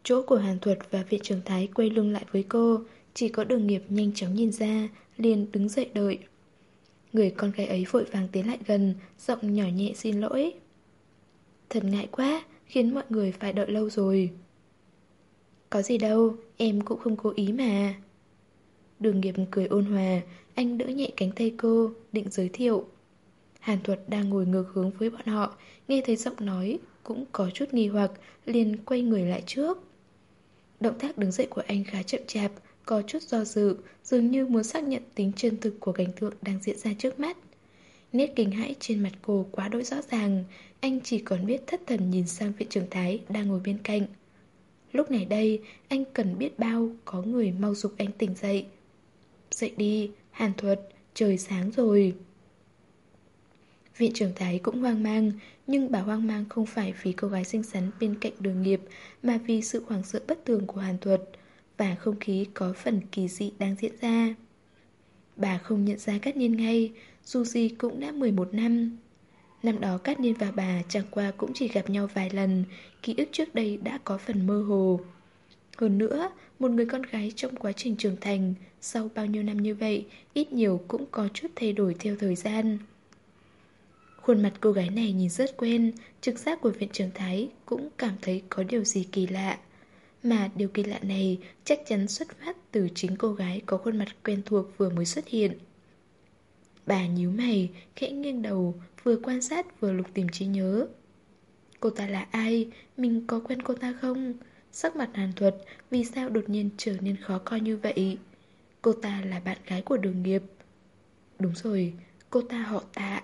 Chỗ của Hàn Thuật và viện trưởng Thái quay lưng lại với cô. Chỉ có Đường Nghiệp nhanh chóng nhìn ra, liền đứng dậy đợi. Người con gái ấy vội vàng tiến lại gần, giọng nhỏ nhẹ xin lỗi. Thật ngại quá, khiến mọi người phải đợi lâu rồi. Có gì đâu, em cũng không cố ý mà. Đường Nghiệp cười ôn hòa, anh đỡ nhẹ cánh tay cô, định giới thiệu. Hàn Thuật đang ngồi ngược hướng với bọn họ, nghe thấy giọng nói, cũng có chút nghi hoặc, liền quay người lại trước. Động tác đứng dậy của anh khá chậm chạp, có chút do dự, dường như muốn xác nhận tính chân thực của cảnh tượng đang diễn ra trước mắt. Nét kinh hãi trên mặt cô quá đỗi rõ ràng, anh chỉ còn biết thất thần nhìn sang viện trưởng Thái đang ngồi bên cạnh. Lúc này đây, anh cần biết bao có người mau giục anh tỉnh dậy. Dậy đi, Hàn Thuật, trời sáng rồi. Viện trưởng Thái cũng hoang mang, nhưng bà hoang mang không phải vì cô gái xinh xắn bên cạnh Đường Nghiệp, mà vì sự hoảng sợ bất thường của Hàn Thuật và không khí có phần kỳ dị đang diễn ra. Bà không nhận ra Cát Niên ngay, dù gì cũng đã 11 năm. Năm đó Cát Niên và bà chẳng qua cũng chỉ gặp nhau vài lần, ký ức trước đây đã có phần mơ hồ. Hơn nữa, một người con gái trong quá trình trưởng thành, sau bao nhiêu năm như vậy, ít nhiều cũng có chút thay đổi theo thời gian. Khuôn mặt cô gái này nhìn rất quen, trực giác của viện trưởng Thái cũng cảm thấy có điều gì kỳ lạ. Mà điều kỳ lạ này chắc chắn xuất phát từ chính cô gái có khuôn mặt quen thuộc vừa mới xuất hiện. Bà nhíu mày, khẽ nghiêng đầu, vừa quan sát vừa lục tìm trí nhớ. Cô ta là ai? Mình có quen cô ta không? Sắc mặt Hàn Thuật vì sao đột nhiên trở nên khó coi như vậy? Cô ta là bạn gái của Đường Nghiệp. Đúng rồi, cô ta họ Tạ.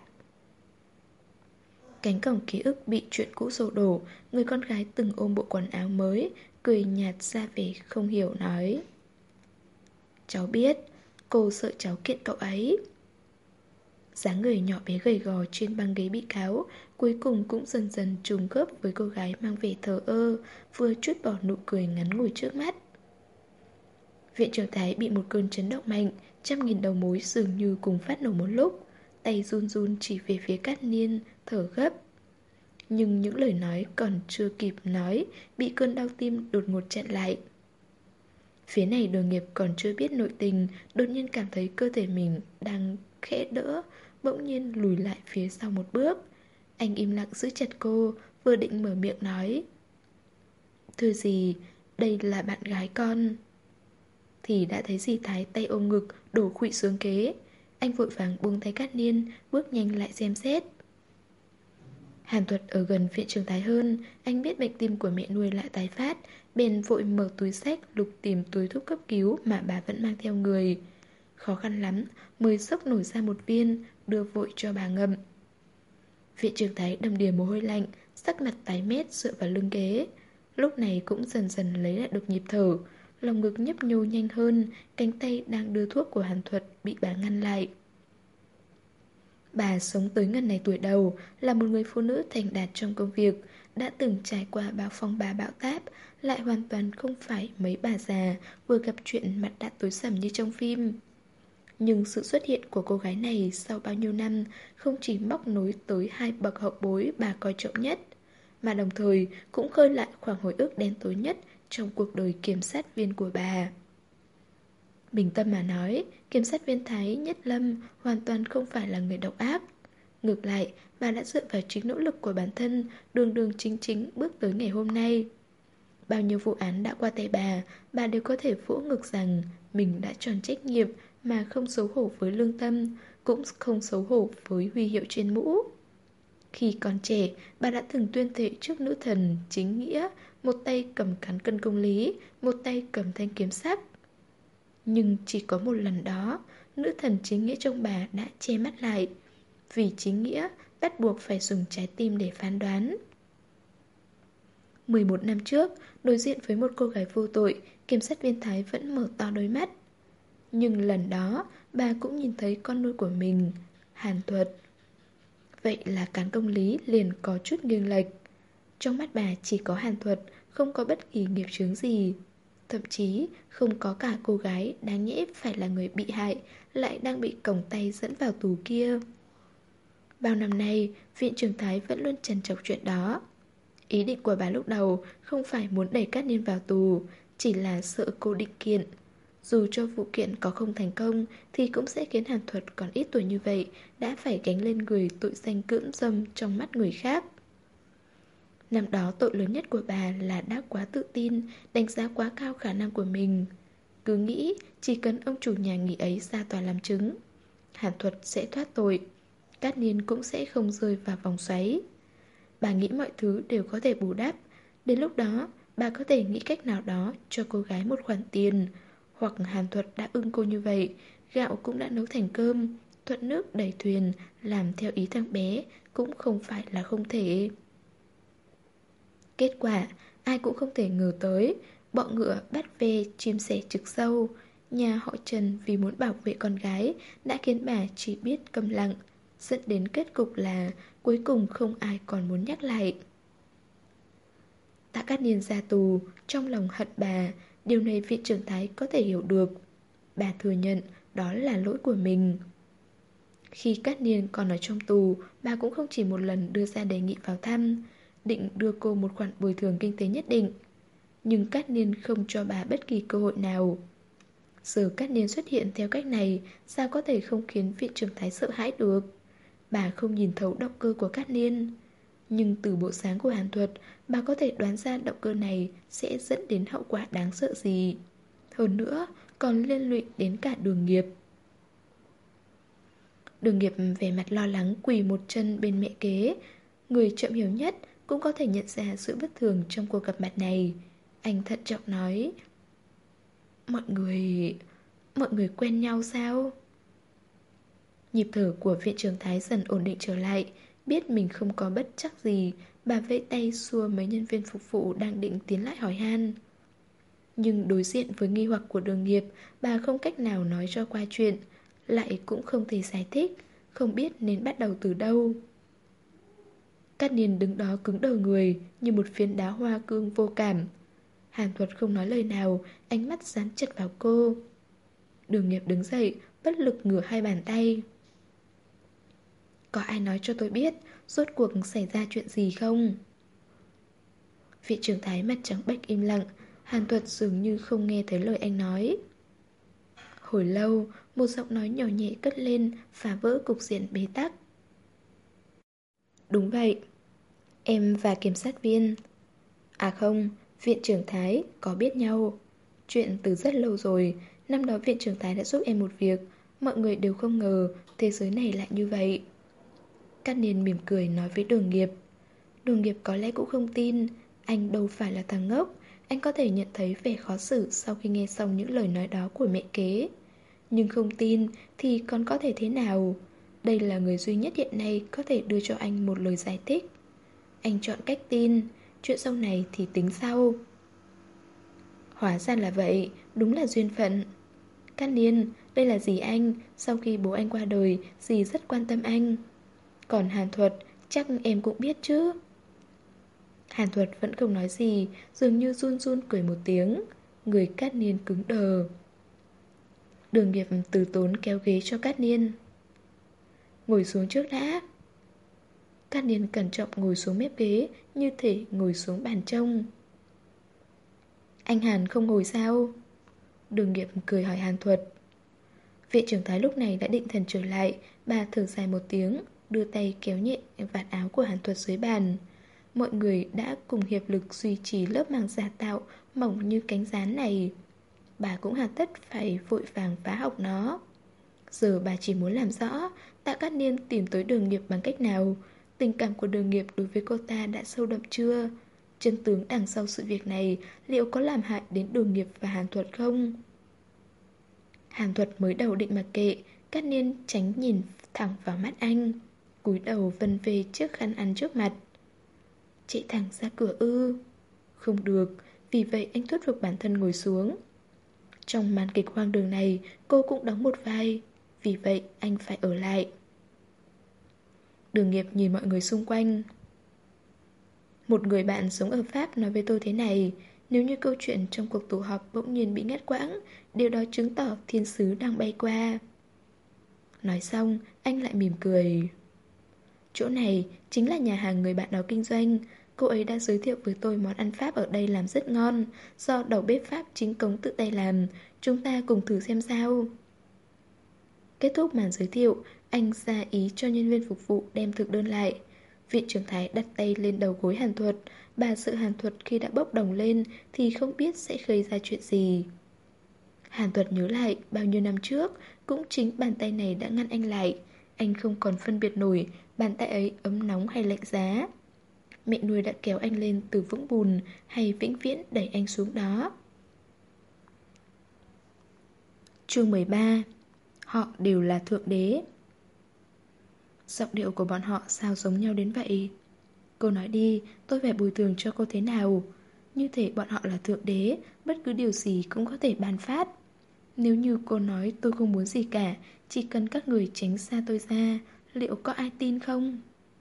Cánh cổng ký ức bị chuyện cũ sổ đổ, người con gái từng ôm bộ quần áo mới, cười nhạt ra vẻ không hiểu nói. Cháu biết, cô sợ cháu kiện cậu ấy. Dáng người nhỏ bé gầy gò trên băng ghế bị cáo, cuối cùng cũng dần dần trùng khớp với cô gái mang vẻ thờ ơ, vừa trút bỏ nụ cười ngắn ngủi trước mắt. Viện trưởng Thái bị một cơn chấn động mạnh, 100.000 đầu mối dường như cùng phát nổ một lúc. Tay run run chỉ về phía Cát Niên, thở gấp. Nhưng những lời nói còn chưa kịp nói, bị cơn đau tim đột ngột chặn lại. Phía này Đường Nghiệp còn chưa biết nội tình, đột nhiên cảm thấy cơ thể mình đang khẽ đỡ, bỗng nhiên lùi lại phía sau một bước. Anh im lặng giữ chặt cô, vừa định mở miệng nói. Thưa gì, đây là bạn gái con. Thì đã thấy dì Thái tay ôm ngực, đổ khuỵu xuống ghế. Anh vội vàng buông tay Cát Niên, bước nhanh lại xem xét. Hàn Thuật ở gần viện trưởng Thái hơn, anh biết bệnh tim của mẹ nuôi lại tái phát, bèn vội mở túi xách lục tìm túi thuốc cấp cứu mà bà vẫn mang theo người. Khó khăn lắm mới xốc nổi ra một viên, đưa vội cho bà ngậm. Viện trưởng Thái đầm đìa mồ hôi lạnh, sắc mặt tái mét dựa vào lưng ghế. Lúc này cũng dần dần lấy lại được nhịp thở, lòng ngực nhấp nhô nhanh hơn, cánh tay đang đưa thuốc của Hàn Thuật bị bà ngăn lại. Bà sống tới ngần này tuổi đầu, là một người phụ nữ thành đạt trong công việc, đã từng trải qua bao phong ba bão táp, lại hoàn toàn không phải mấy bà già vừa gặp chuyện mặt đã tối sầm như trong phim. Nhưng sự xuất hiện của cô gái này sau bao nhiêu năm không chỉ móc nối tới hai bậc hậu bối bà coi trọng nhất, mà đồng thời cũng khơi lại khoảng hồi ức đen tối nhất trong cuộc đời kiểm sát viên của bà. Bình tâm mà nói, kiểm sát viên Thái Nhất Lâm hoàn toàn không phải là người độc ác. Ngược lại, bà đã dựa vào chính nỗ lực của bản thân, đường đường chính chính bước tới ngày hôm nay. Bao nhiêu vụ án đã qua tay bà đều có thể vỗ ngực rằng mình đã tròn trách nhiệm mà không xấu hổ với lương tâm, cũng không xấu hổ với huy hiệu trên mũ. Khi còn trẻ, bà đã từng tuyên thệ trước nữ thần chính nghĩa, một tay cầm cán cân công lý, một tay cầm thanh kiếm sắc. Nhưng chỉ có một lần đó, nữ thần chính nghĩa trong bà đã che mắt lại. Vì chính nghĩa, bắt buộc phải dùng trái tim để phán đoán. 11 năm trước, đối diện với một cô gái vô tội, kiểm sát viên Thái vẫn mở to đôi mắt. Nhưng lần đó, bà cũng nhìn thấy con nuôi của mình, Hàn Thuật. Vậy là cán công lý liền có chút nghiêng lệch. Trong mắt bà chỉ có Hàn Thuật, không có bất kỳ nghiệp chướng gì. Thậm chí không có cả cô gái đáng nhẽ phải là người bị hại, lại đang bị còng tay dẫn vào tù kia. Bao năm nay, viện trưởng Thái vẫn luôn trằn trọc chuyện đó. Ý định của bà lúc đầu không phải muốn đẩy Cát Niên vào tù, chỉ là sợ cô định kiện. Dù cho vụ kiện có không thành công thì cũng sẽ khiến Hàn Thuật còn ít tuổi như vậy đã phải gánh lên người tội danh cưỡng dâm trong mắt người khác. Năm đó tội lớn nhất của bà là đã quá tự tin, đánh giá quá cao khả năng của mình. Cứ nghĩ chỉ cần ông chủ nhà nghỉ ấy ra tòa làm chứng, Hàn Thuật sẽ thoát tội, Cát Niên cũng sẽ không rơi vào vòng xoáy. Bà nghĩ mọi thứ đều có thể bù đắp. Đến lúc đó, bà có thể nghĩ cách nào đó cho cô gái một khoản tiền. Hoặc Hàn Thuật đã ưng cô như vậy, gạo cũng đã nấu thành cơm, thuận nước đẩy thuyền, làm theo ý thằng bé cũng không phải là không thể. Kết quả, ai cũng không thể ngờ tới, bọ ngựa bắt ve chim sẻ trực sâu. Nhà họ Trần vì muốn bảo vệ con gái đã khiến bà chỉ biết câm lặng, dẫn đến kết cục là cuối cùng không ai còn muốn nhắc lại. Tạ Cát Niên ra tù, trong lòng hận bà, điều này viện trưởng Thái có thể hiểu được. Bà thừa nhận đó là lỗi của mình. Khi Cát Niên còn ở trong tù, bà cũng không chỉ một lần đưa ra đề nghị vào thăm, định đưa cô một khoản bồi thường kinh tế nhất định. Nhưng Cát Niên không cho bà bất kỳ cơ hội nào. Giờ Cát Niên xuất hiện theo cách này, sao có thể không khiến viện trưởng Thái sợ hãi được? Bà không nhìn thấu động cơ của Cát Niên. Nhưng từ bộ dáng của Hàn Thuật, bà có thể đoán ra động cơ này sẽ dẫn đến hậu quả đáng sợ gì. Hơn nữa, còn liên lụy đến cả Đường Nghiệp. Đường Nghiệp vẻ mặt lo lắng quỳ một chân bên mẹ kế. Người chậm hiểu nhất cũng có thể nhận ra sự bất thường trong cuộc gặp mặt này. Anh thận trọng nói: Mọi người quen nhau sao? Nhịp thở của viện trưởng Thái dần ổn định trở lại. Biết mình không có bất chắc gì, bà vẫy tay xua mấy nhân viên phục vụ đang định tiến lại hỏi han. Nhưng đối diện với nghi hoặc của Đường Nghiệp, bà không cách nào nói cho qua chuyện, lại cũng không thể giải thích, không biết nên bắt đầu từ đâu. Cát Niên đứng đó cứng đờ người, như một phiến đá hoa cương vô cảm. Hàn Thuật không nói lời nào, ánh mắt dán chặt vào cô. Đường Nghiệp đứng dậy, bất lực ngửa hai bàn tay. Có ai nói cho tôi biết rốt cuộc xảy ra chuyện gì không? Vị trưởng Thái mặt trắng bệch im lặng. Hàn Thuật dường như không nghe thấy lời anh nói. Hồi lâu, một giọng nói nhỏ nhẹ cất lên, phá vỡ cục diện bế tắc. Đúng vậy, em và kiểm sát viên, à không, viện trưởng Thái có biết nhau. Chuyện từ rất lâu rồi. Năm đó viện trưởng Thái đã giúp em một việc, mọi người đều không ngờ thế giới này lại như vậy. Cát Niên mỉm cười nói với Đường Nghiệp. Đường Nghiệp có lẽ cũng không tin. Anh đâu phải là thằng ngốc. Anh có thể nhận thấy vẻ khó xử sau khi nghe xong những lời nói đó của mẹ kế. Nhưng không tin thì còn có thể thế nào? Đây là người duy nhất hiện nay có thể đưa cho anh một lời giải thích. Anh chọn cách tin. Chuyện sau này thì tính sau. Hóa ra là vậy. Đúng là duyên phận. Cát Niên, đây là dì anh. Sau khi bố anh qua đời, dì rất quan tâm anh. Còn Hàn Thuật, chắc em cũng biết chứ. Hàn Thuật vẫn không nói gì, dường như run run cười một tiếng. Người Cát Niên cứng đờ. Đường Nghiệp từ tốn kéo ghế cho Cát Niên. Ngồi xuống trước đã. Cát Niên cẩn trọng ngồi xuống mép ghế, như thể ngồi xuống bàn trông. Anh Hàn không ngồi sao? Đường Nghiệp cười hỏi Hàn Thuật. Viện trưởng Thái lúc này đã định thần trở lại. Bà thở dài một tiếng, đưa tay kéo nhẹ vạt áo của Hàn Thuật dưới bàn. Mọi người đã cùng hiệp lực duy trì lớp màng giả tạo mỏng như cánh gián này. Bà cũng hà tất phải vội vàng phá hỏng nó. Giờ bà chỉ muốn làm rõ Tạ Cát Niên tìm tới Đường Nghiệp bằng cách nào. Tình cảm của Đường Nghiệp đối với cô ta đã sâu đậm chưa? Chân tướng đằng sau sự việc này liệu có làm hại đến Đường Nghiệp và Hàn Thuật không? Hàn Thuật mới đầu định mặc kệ, Cát Niên tránh nhìn thẳng vào mắt anh, cúi đầu vân về chiếc khăn ăn trước mặt. Chạy thẳng ra cửa ư? Không được, vì vậy anh thuyết phục bản thân ngồi xuống. Trong màn kịch hoang đường này, cô cũng đóng một vai, vì vậy anh phải ở lại. Đường Nghiệp nhìn mọi người xung quanh. Một người bạn sống ở Pháp nói với tôi thế này: nếu như câu chuyện trong cuộc tụ họp bỗng nhiên bị ngắt quãng, điều đó chứng tỏ thiên sứ đang bay qua. Nói xong, anh lại mỉm cười. Chỗ này chính là nhà hàng người bạn đó kinh doanh. Cô ấy đã giới thiệu với tôi món ăn Pháp ở đây làm rất ngon, do đầu bếp Pháp chính cống tự tay làm. Chúng ta cùng thử xem sao. Kết thúc màn giới thiệu, anh ra ý cho nhân viên phục vụ đem thực đơn lại. Viện trưởng Thái đặt tay lên đầu gối Hàn Thuật. Bà sợ Hàn Thuật khi đã bốc đồng lên thì không biết sẽ gây ra chuyện gì. Hàn Thuật nhớ lại bao nhiêu năm trước, cũng chính bàn tay này đã ngăn anh lại. Anh không còn phân biệt nổi bàn tay ấy ấm nóng hay lạnh giá. Mẹ nuôi đã kéo anh lên từ vũng bùn hay vĩnh viễn đẩy anh xuống đó. Chương 13. Họ đều là thượng đế. Giọng điệu của bọn họ sao giống nhau đến vậy? Cô nói đi, tôi phải bồi thường cho cô thế nào? Như thể bọn họ là thượng đế, bất cứ điều gì cũng có thể ban phát. Nếu như cô nói tôi không muốn gì cả, chỉ cần các người tránh xa tôi ra, liệu có ai tin không?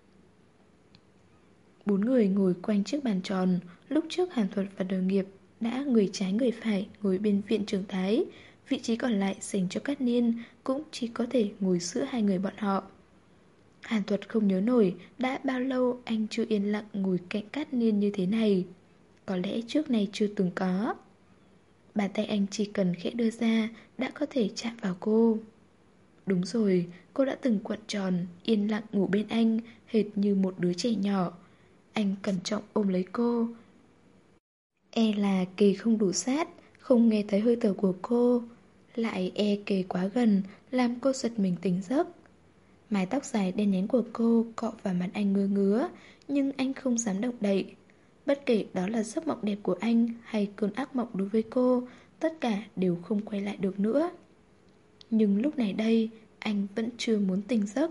4 người ngồi quanh chiếc bàn tròn. Lúc trước Hàn Thuật và đồng nghiệp đã người trái người phải ngồi bên viện trưởng Thái. Vị trí còn lại dành cho Cát Niên, cũng chỉ có thể ngồi giữa hai người bọn họ. Hàn Thuật không nhớ nổi đã bao lâu anh chưa yên lặng ngồi cạnh Cát Niên như thế này. Có lẽ trước này chưa từng có. Bàn tay anh chỉ cần khẽ đưa ra đã có thể chạm vào cô. Đúng rồi, cô đã từng cuộn tròn, yên lặng ngủ bên anh, hệt như một đứa trẻ nhỏ. Anh cẩn trọng ôm lấy cô. E là kề không đủ sát, không nghe thấy hơi thở của cô. Lại e kề quá gần, làm cô giật mình tỉnh giấc. Mái tóc dài đen nhánh của cô cọ vào mặt anh ngứa ngứa, nhưng anh không dám động đậy. Bất kể đó là giấc mộng đẹp của anh hay cơn ác mộng đối với cô, tất cả đều không quay lại được nữa. Nhưng lúc này đây, anh vẫn chưa muốn tỉnh giấc.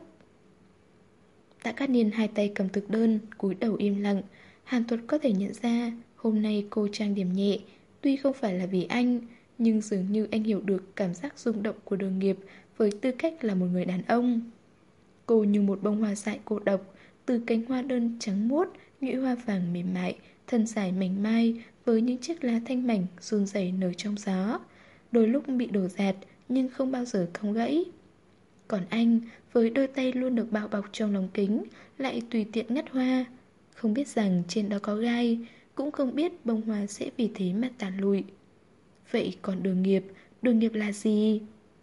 Tạ Cát Niên hai tay cầm thực đơn, cúi đầu im lặng. Hàn Thuật có thể nhận ra hôm nay cô trang điểm nhẹ, tuy không phải là vì anh, nhưng dường như anh hiểu được cảm giác rung động của đồng nghiệp với tư cách là một người đàn ông. Cô như một bông hoa dại cô độc, từ cánh hoa đơn trắng muốt, nhụy hoa vàng mềm mại, thân dài mảnh mai với những chiếc lá thanh mảnh run rẩy nở trong gió. Đôi lúc bị đổ dạt nhưng không bao giờ cong gãy. Còn anh, với đôi tay luôn được bao bọc trong lồng kính, lại tùy tiện ngắt hoa. Không biết rằng trên đó có gai, cũng không biết bông hoa sẽ vì thế mà tàn lụi. Vậy còn đường nghiệp là gì?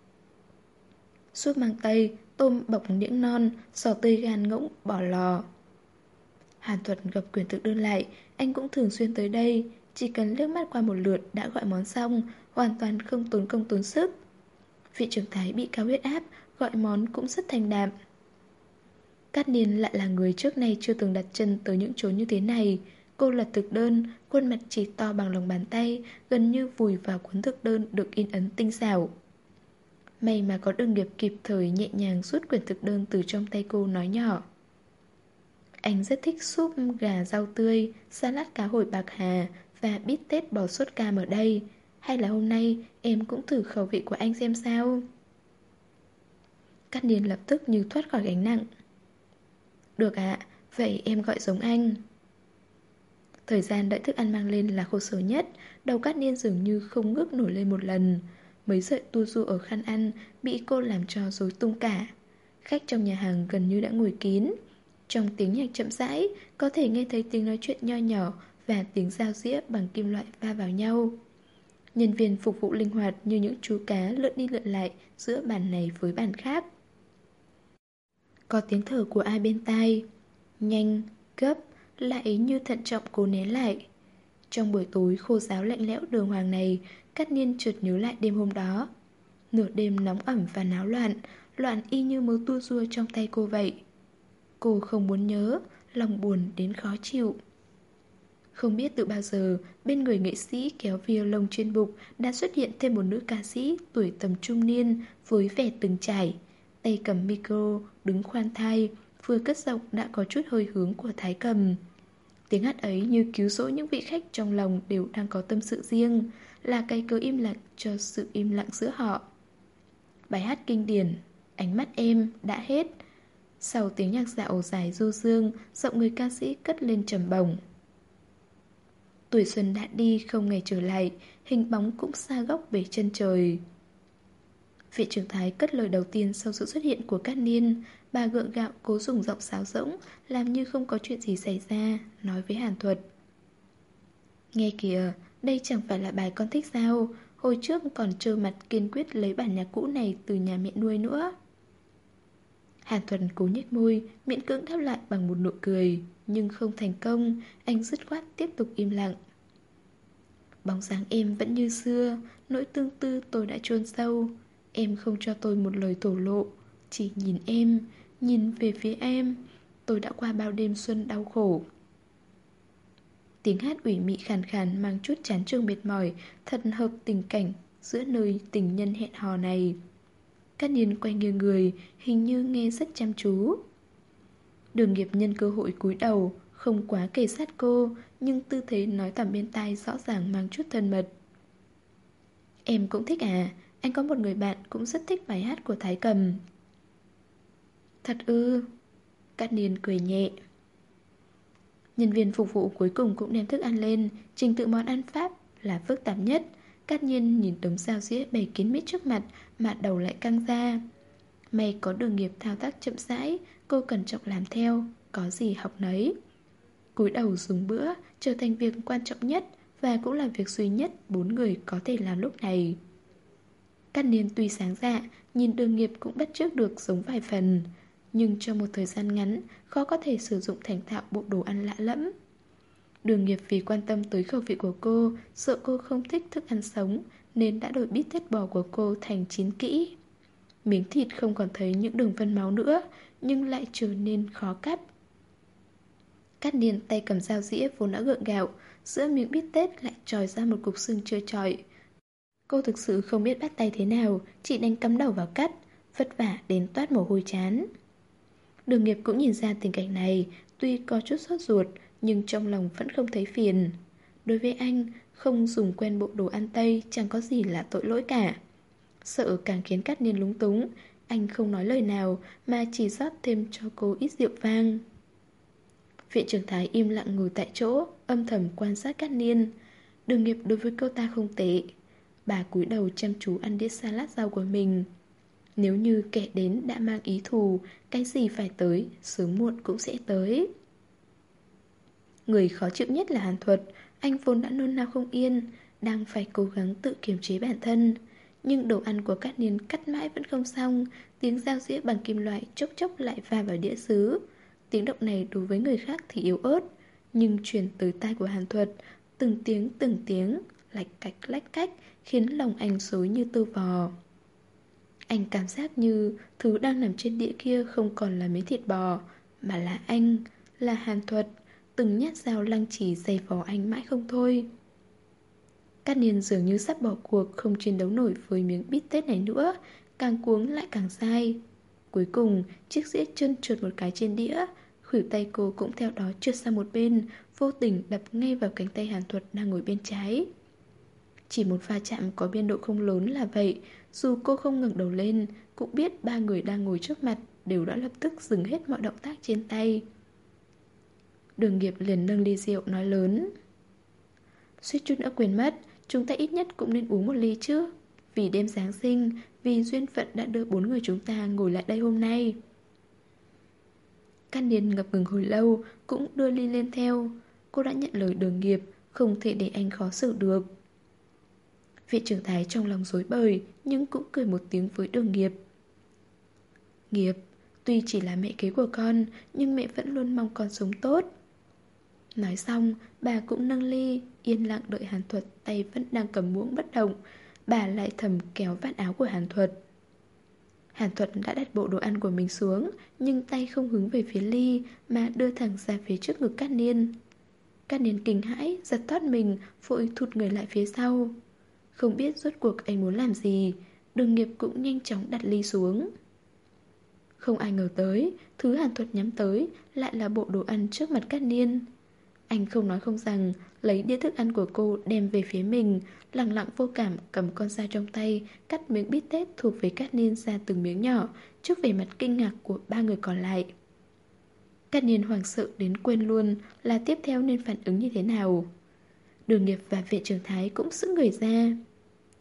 Súp mang tây, tôm bọc niễng non, sò tươi gan ngỗng, bỏ lò. Hàn Thuật gập quyển thực đơn lại, anh cũng thường xuyên tới đây. Chỉ cần liếc mắt qua một lượt đã gọi món xong, hoàn toàn không tốn công tốn sức. Vị trưởng Thái bị cao huyết áp, gọi món cũng rất thanh đạm. Cát Niên lại là người trước nay chưa từng đặt chân tới những chỗ như thế này. Cô lật thực đơn, khuôn mặt chỉ to bằng lòng bàn tay, gần như vùi vào cuốn thực đơn được in ấn tinh xảo. May mà có đồng nghiệp kịp thời nhẹ nhàng rút quyển thực đơn từ trong tay cô, nói nhỏ. Anh rất thích súp gà rau tươi, salad cá hồi bạc hà và bít tết bò sốt cam ở đây. Hay là hôm nay em cũng thử khẩu vị của anh xem sao? Cát Niên lập tức như thoát khỏi gánh nặng. Được ạ, vậy em gọi giống anh. Thời gian đợi thức ăn mang lên là khổ sở nhất. Đầu Cát Niên dường như không ngước nổi lên một lần. Mấy sợi tua ru ở khăn ăn bị cô làm cho rối tung cả. Khách trong nhà hàng gần như đã ngồi kín. Trong tiếng nhạc chậm rãi, có thể nghe thấy tiếng nói chuyện nho nhỏ và tiếng dao dĩa bằng kim loại va vào nhau. Nhân viên phục vụ linh hoạt như những chú cá lượn đi lượn lại giữa bàn này với bàn khác. Có tiếng thở của ai bên tai. Nhanh, gấp, lại như thận trọng cố nén lại. Trong buổi tối khô ráo lạnh lẽo đường hoàng này, Cát Niên chợt nhớ lại đêm hôm đó. Nửa đêm nóng ẩm và náo loạn, loạn y như mớ tua rua trong tay cô vậy. Cô không muốn nhớ, lòng buồn đến khó chịu. Không biết từ bao giờ, bên người nghệ sĩ kéo violon trên bục đã xuất hiện thêm một nữ ca sĩ tuổi tầm trung niên với vẻ từng trải. Tay cầm micro, đứng khoan thai, vừa cất giọng đã có chút hơi hướng của Thái Cầm. Tiếng hát ấy như cứu rỗi những vị khách trong lòng đều đang có tâm sự riêng, là cái cớ im lặng cho sự im lặng giữa họ. Bài hát kinh điển, Ánh mắt em, đã hết. Sau tiếng nhạc dạo dài du dương, giọng người ca sĩ cất lên trầm bổng. Tuổi xuân đã đi không ngày trở lại, hình bóng cũng xa góc về chân trời. Vị trưởng thái cất lời đầu tiên sau sự xuất hiện của Cát Niên. Bà gượng gạo cố dùng giọng sáo rỗng, làm như không có chuyện gì xảy ra, nói với Hàn Thuật. Nghe kìa, đây chẳng phải là bài con thích sao? Hồi trước còn trơ mặt kiên quyết lấy bản nhạc cũ này từ nhà mẹ nuôi nữa. Hàn Thuật cố nhếch môi, miễn cưỡng đáp lại bằng một nụ cười. Nhưng không thành công, anh dứt khoát tiếp tục im lặng. Bóng dáng em vẫn như xưa, nỗi tương tư tôi đã chôn sâu. Em không cho tôi một lời thổ lộ, chỉ nhìn em, nhìn về phía em. Tôi đã qua bao đêm xuân đau khổ. Tiếng hát ủy mị khàn khàn mang chút chán chường mệt mỏi, thật hợp tình cảnh giữa nơi tình nhân hẹn hò này. Cát Niên quay nghiêng người, hình như nghe rất chăm chú. Đường Nghiệp nhân cơ hội cúi đầu, không quá kề sát cô, nhưng tư thế nói tầm bên tai rõ ràng mang chút thân mật. Em cũng thích à? Anh có một người bạn cũng rất thích bài hát của Thái Cầm. Thật ư? Cát Niên cười nhẹ. Nhân viên phục vụ cuối cùng cũng đem thức ăn lên. Trình tự món ăn Pháp là phức tạp nhất. Cát Nhiên nhìn đống dao dĩa bày kín mít trước mặt mà đầu lại căng ra. May có Đường Nghiệp thao tác chậm rãi, cô cẩn trọng làm theo, có gì học nấy. Cúi đầu dùng bữa trở thành việc quan trọng nhất, và cũng là việc duy nhất 4 người có thể làm lúc này. Cát Niên tuy sáng dạ, nhìn Đường Nghiệp cũng bắt chước được giống vài phần, nhưng trong một thời gian ngắn khó có thể sử dụng thành thạo bộ đồ ăn lạ lẫm. Đường Nghiệp vì quan tâm tới khẩu vị của cô, sợ cô không thích thức ăn sống, nên đã đổi bít tết bò của cô thành chín kỹ. Miếng thịt không còn thấy những đường vân máu nữa, nhưng lại trở nên khó cắt. Cát Niên tay cầm dao dĩa vốn đã gượng gạo, giữa miếng bít tết lại trồi ra một cục xương trơ trọi. Cô thực sự không biết bắt tay thế nào, chỉ đành cắm đầu vào cắt, vất vả đến toát mồ hôi chán. Đường Nghiệp cũng nhìn ra tình cảnh này, tuy có chút sốt ruột, nhưng trong lòng vẫn không thấy phiền. Đối với anh, không dùng quen bộ đồ ăn Tây chẳng có gì là tội lỗi cả. Sợ càng khiến Cát Niên lúng túng, anh không nói lời nào mà chỉ rót thêm cho cô ít rượu vang. Viện trưởng Thái im lặng ngồi tại chỗ, âm thầm quan sát Cát Niên. Đường Nghiệp đối với cô ta không tệ. Bà cúi đầu chăm chú ăn đĩa salad rau của mình. Nếu như kẻ đến đã mang ý thù, cái gì phải tới, sớm muộn cũng sẽ tới. Người khó chịu nhất là Hàn Thuật. Anh vốn đã nôn nao không yên, đang phải cố gắng tự kiềm chế bản thân. Nhưng đồ ăn của Cát Niên cắt mãi vẫn không xong. Tiếng dao dĩa bằng kim loại chốc chốc lại va vào đĩa sứ. Tiếng động này đối với người khác thì yếu ớt, nhưng truyền tới tai của Hàn Thuật, từng tiếng, lách cách, khiến lòng anh rối như tơ vò. Anh cảm giác như thứ đang nằm trên đĩa kia không còn là miếng thịt bò, mà là anh, là Hàn Thuật. Từng nhát dao lăng trì dày vò anh mãi không thôi. Cát Niên dường như sắp bỏ cuộc, không chiến đấu nổi với miếng bít tết này nữa, càng cuống lại càng sai. Cuối cùng, chiếc dĩa chân trượt một cái trên đĩa, khuỷu tay cô cũng theo đó trượt sang một bên, vô tình đập ngay vào cánh tay Hàn Thuật đang ngồi bên trái. Chỉ một va chạm có biên độ không lớn là vậy, dù cô không ngẩng đầu lên, cũng biết ba người đang ngồi trước mặt đều đã lập tức dừng hết mọi động tác trên tay. Đường Nghiệp liền nâng ly rượu nói lớn. Suýt chút nữa quên mất, chúng ta ít nhất cũng nên uống một ly chứ. Vì đêm Giáng sinh, vì duyên phận đã đưa 4 người chúng ta ngồi lại đây hôm nay. Cát Niên ngập ngừng hồi lâu, cũng đưa ly lên theo. Cô đã nhận lời Đường Nghiệp, không thể để anh khó xử được. Viện trưởng Thái trong lòng rối bời, nhưng cũng cười một tiếng với Đường Nghiệp. Nghiệp, tuy chỉ là mẹ kế của con, nhưng mẹ vẫn luôn mong con sống tốt. Nói xong, bà cũng nâng ly, yên lặng đợi Hàn Thuật, tay vẫn đang cầm muỗng bất động. Bà lại thầm kéo vạt áo của Hàn Thuật. Hàn Thuật đã đặt bộ đồ ăn của mình xuống, nhưng tay không hướng về phía ly, mà đưa thẳng ra phía trước ngực Cát Niên. Cát Niên kinh hãi, giật thoát mình, vội thụt người lại phía sau. Không biết rốt cuộc anh muốn làm gì, Đường Nghiệp cũng nhanh chóng đặt ly xuống. Không ai ngờ tới, thứ Hàn Thuật nhắm tới lại là bộ đồ ăn trước mặt Cát Niên. Anh không nói không rằng, lấy đĩa thức ăn của cô đem về phía mình, lặng lặng vô cảm cầm con dao trong tay, cắt miếng bít tết thuộc về Cát Niên ra từng miếng nhỏ, trước vẻ mặt kinh ngạc của ba người còn lại. Cát Niên hoảng sợ đến quên luôn là tiếp theo nên phản ứng như thế nào. Đường Nghiệp và Viện trưởng Thái cũng sững người ra.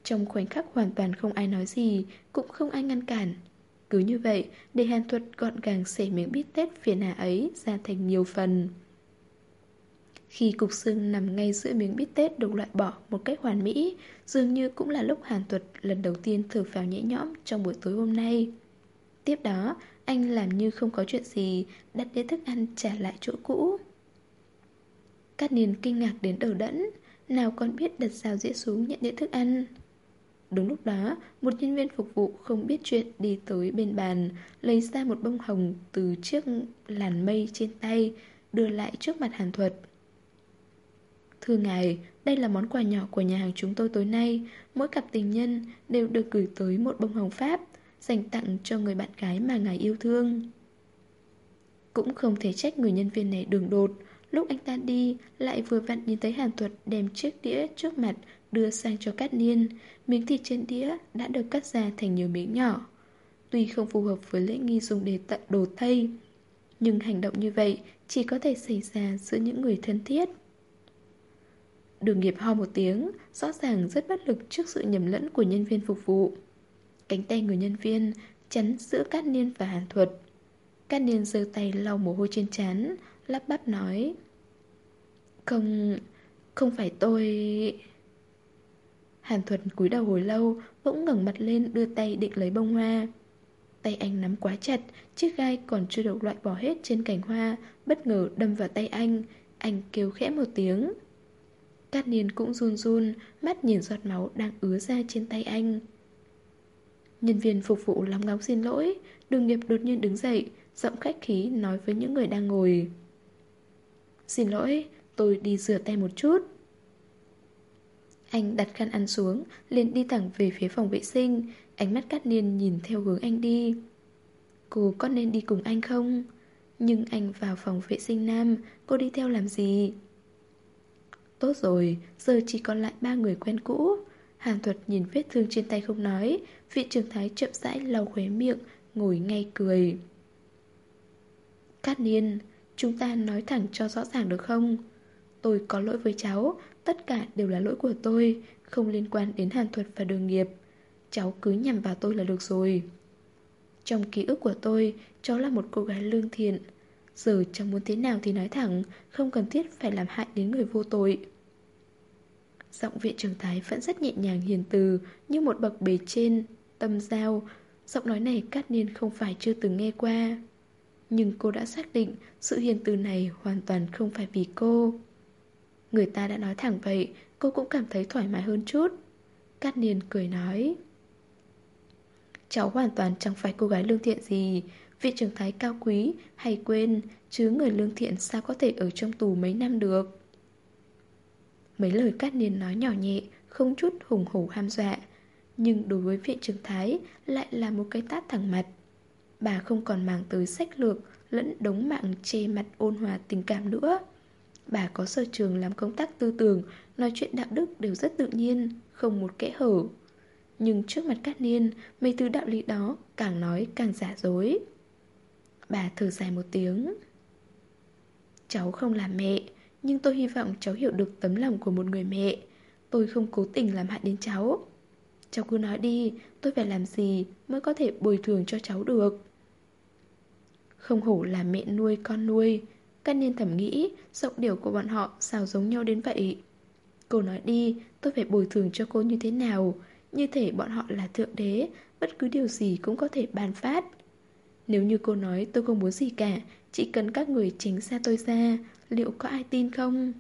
Trong khoảnh khắc hoàn toàn không ai nói gì, cũng không ai ngăn cản. Cứ như vậy, để Hàn Thuật gọn gàng xẻ miếng bít tết phiền hà ấy ra thành nhiều phần. Khi cục xương nằm ngay giữa miếng bít tết được loại bỏ một cách hoàn mỹ, dường như cũng là lúc Hàn Thuật lần đầu tiên thở phào nhẹ nhõm trong buổi tối hôm nay. Tiếp đó, anh làm như không có chuyện gì, đặt đĩa thức ăn trả lại chỗ cũ. Cát Niên kinh ngạc đến đờ đẫn, nào còn biết đặt dao dĩa xuống nhận đĩa thức ăn. Đúng lúc đó, một nhân viên phục vụ không biết chuyện đi tới bên bàn, lấy ra một bông hồng từ chiếc làn mây trên tay, đưa lại trước mặt Hàn Thuật. Thưa ngài, đây là món quà nhỏ của nhà hàng chúng tôi tối nay. Mỗi cặp tình nhân đều được gửi tới một bông hồng Pháp, dành tặng cho người bạn gái mà ngài yêu thương. Cũng không thể trách người nhân viên này đường đột. Lúc anh ta đi, lại vừa vặn nhìn thấy Hàn Thuật đem chiếc đĩa trước mặt đưa sang cho Cát Niên. Miếng thịt trên đĩa đã được cắt ra thành nhiều miếng nhỏ. Tuy không phù hợp với lễ nghi dùng để tận đồ Tây, nhưng hành động như vậy chỉ có thể xảy ra giữa những người thân thiết. Đường Nghiệp ho một tiếng, rõ ràng rất bất lực trước sự nhầm lẫn của nhân viên phục vụ. Cánh tay người nhân viên chắn giữa Cát Niên và Hàn Thuật. Cát Niên giơ tay lau mồ hôi trên trán, lắp bắp nói: Không phải tôi... Hàn Thuật cúi đầu hồi lâu, bỗng ngẩng mặt lên đưa tay định lấy bông hoa. Tay anh nắm quá chặt, chiếc gai còn chưa được loại bỏ hết trên cành hoa, bất ngờ đâm vào tay anh kêu khẽ một tiếng. Cát Niên cũng run run, mắt nhìn giọt máu đang ứa ra trên tay anh. Nhân viên phục vụ lóng ngóng xin lỗi, Đường Nghiệp đột nhiên đứng dậy, giọng khách khí nói với những người đang ngồi: Xin lỗi, tôi đi rửa tay một chút. Anh đặt khăn ăn xuống, liền đi thẳng về phía phòng vệ sinh, ánh mắt Cát Niên nhìn theo hướng anh đi. Cô có nên đi cùng anh không? Nhưng anh vào phòng vệ sinh nam, cô đi theo làm gì? Tốt rồi, giờ chỉ còn lại 3 người quen cũ. Hàn Thuật nhìn vết thương trên tay không nói, vị trưởng thái chậm rãi lau khóe miệng, ngồi ngay cười. Cát Niên, chúng ta nói thẳng cho rõ ràng được không? Tôi có lỗi với cháu, tất cả đều là lỗi của tôi, không liên quan đến Hàn Thuật và Đường Nghiệp. Cháu cứ nhằm vào tôi là được rồi. Trong ký ức của tôi, cháu là một cô gái lương thiện. Giờ cháu muốn thế nào thì nói thẳng, không cần thiết phải làm hại đến người vô tội. Giọng viện trưởng thái vẫn rất nhẹ nhàng hiền từ, như một bậc bề trên, tâm giao. Giọng nói này Cát Niên không phải chưa từng nghe qua. Nhưng cô đã xác định sự hiền từ này hoàn toàn không phải vì cô. Người ta đã nói thẳng vậy, cô cũng cảm thấy thoải mái hơn chút. Cát Niên cười nói: Cháu hoàn toàn chẳng phải cô gái lương thiện gì. Vị trưởng thái cao quý hay quên, chứ người lương thiện sao có thể ở trong tù mấy năm được. Mấy lời Cát Niên nói nhỏ nhẹ, không chút hùng hổ ham dọa, nhưng đối với vị trưởng thái lại là một cái tát thẳng mặt. Bà không còn màng tới sách lược lẫn đống mạng che mặt ôn hòa tình cảm nữa. Bà có sở trường làm công tác tư tưởng, nói chuyện đạo đức đều rất tự nhiên, không một kẽ hở. Nhưng trước mặt Cát Niên, mấy thứ đạo lý đó càng nói càng giả dối. Bà thở dài một tiếng: Cháu không làm mẹ, nhưng tôi hy vọng cháu hiểu được tấm lòng của một người mẹ. Tôi không cố tình làm hại đến cháu. Cháu cứ nói đi, tôi phải làm gì mới có thể bồi thường cho cháu được. Không hổ là mẹ nuôi con nuôi. Cát Niên thầm nghĩ, giọng điệu của bọn họ sao giống nhau đến vậy. Cô nói đi, tôi phải bồi thường cho cô như thế nào? Như thể bọn họ là thượng đế, bất cứ điều gì cũng có thể ban phát. Nếu như cô nói tôi không muốn gì cả, chỉ cần các người tránh xa tôi ra, liệu có ai tin không?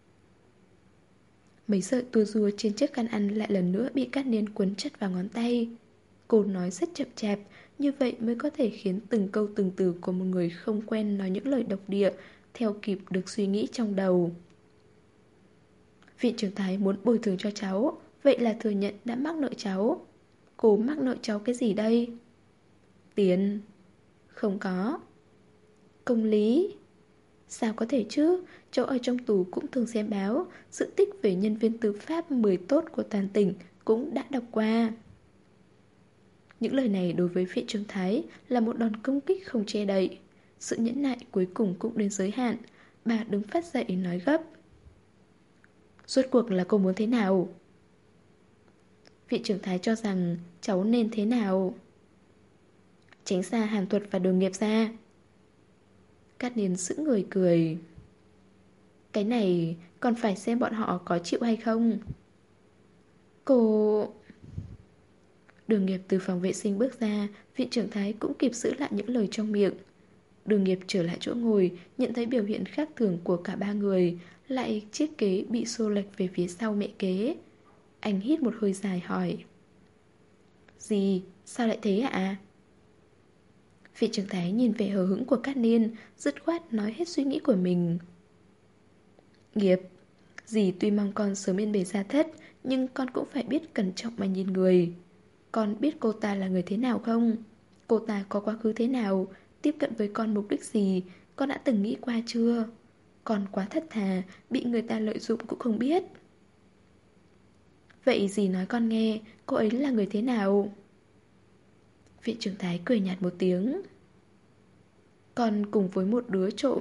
Mấy sợi tua rua trên chiếc khăn ăn lại lần nữa bị Cát Niên quấn chặt vào ngón tay. Cô nói rất chậm chạp, như vậy mới có thể khiến từng câu từng từ của một người không quen nói những lời độc địa theo kịp được suy nghĩ trong đầu. Viện trưởng thái muốn bồi thường cho cháu, vậy là thừa nhận đã mắc nợ cháu. Cô mắc nợ cháu cái gì đây? Tiền? Không có. Công lý? Sao có thể chứ? Cháu ở trong tù cũng thường xem báo, sự tích về nhân viên tư pháp 10 tốt của toàn tỉnh cũng đã đọc qua. Những lời này đối với viện trưởng thái là một đòn công kích không che đậy. Sự nhẫn nại cuối cùng cũng đến giới hạn. Bà đứng phát dậy nói gấp: Rốt cuộc là cô muốn thế nào? Vị trưởng thái cho rằng cháu nên thế nào? Tránh xa Hàn Thuật và Đường Nghiệp ra. Cát Niên sững người cười. Cái này còn phải xem bọn họ có chịu hay không. Cô... Đường Nghiệp từ phòng vệ sinh bước ra, vị trưởng thái cũng kịp giữ lại những lời trong miệng. Đường Nghiệp trở lại chỗ ngồi, nhận thấy biểu hiện khác thường của cả ba người, lại chiếc kế bị xô lệch về phía sau mẹ kế. Anh hít một hơi dài hỏi. Gì? Sao lại thế ạ? Vị trưởng thái nhìn vẻ hờ hững của Cát Niên, dứt khoát nói hết suy nghĩ của mình. Nghiệp, dì tuy mong con sớm yên bề gia thất, nhưng con cũng phải biết cẩn trọng mà nhìn người. Con biết cô ta là người thế nào không? Cô ta có quá khứ thế nào? Tiếp cận với con mục đích gì? Con đã từng nghĩ qua chưa? Con quá thật thà, bị người ta lợi dụng cũng không biết. Vậy dì nói con nghe, cô ấy là người thế nào? Vị trưởng thái cười nhạt một tiếng. Con cùng với một đứa trộm...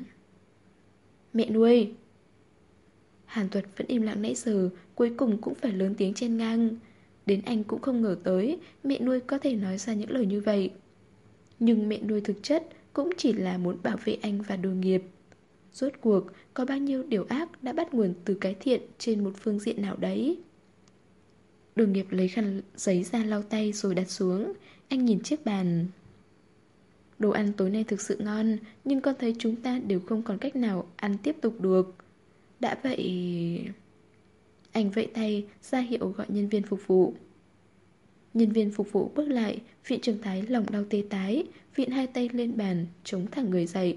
Mẹ nuôi. Hàn Tuật vẫn im lặng nãy giờ, cuối cùng cũng phải lớn tiếng chen ngang. Đến anh cũng không ngờ tới mẹ nuôi có thể nói ra những lời như vậy. Nhưng mẹ nuôi thực chất cũng chỉ là muốn bảo vệ anh và Đường Nghiệp. Rốt cuộc có bao nhiêu điều ác đã bắt nguồn từ cái thiện trên một phương diện nào đấy. Đường Nghiệp lấy khăn giấy ra lau tay rồi đặt xuống. Anh nhìn chiếc bàn. Đồ ăn tối nay thực sự ngon, nhưng con thấy chúng ta đều không còn cách nào ăn tiếp tục được. Đã vậy... Anh vẫy tay ra hiệu gọi nhân viên phục vụ. Nhân viên phục vụ bước lại, vị trưởng thái lòng đau tê tái, vịn hai tay lên bàn, chống thẳng người dậy.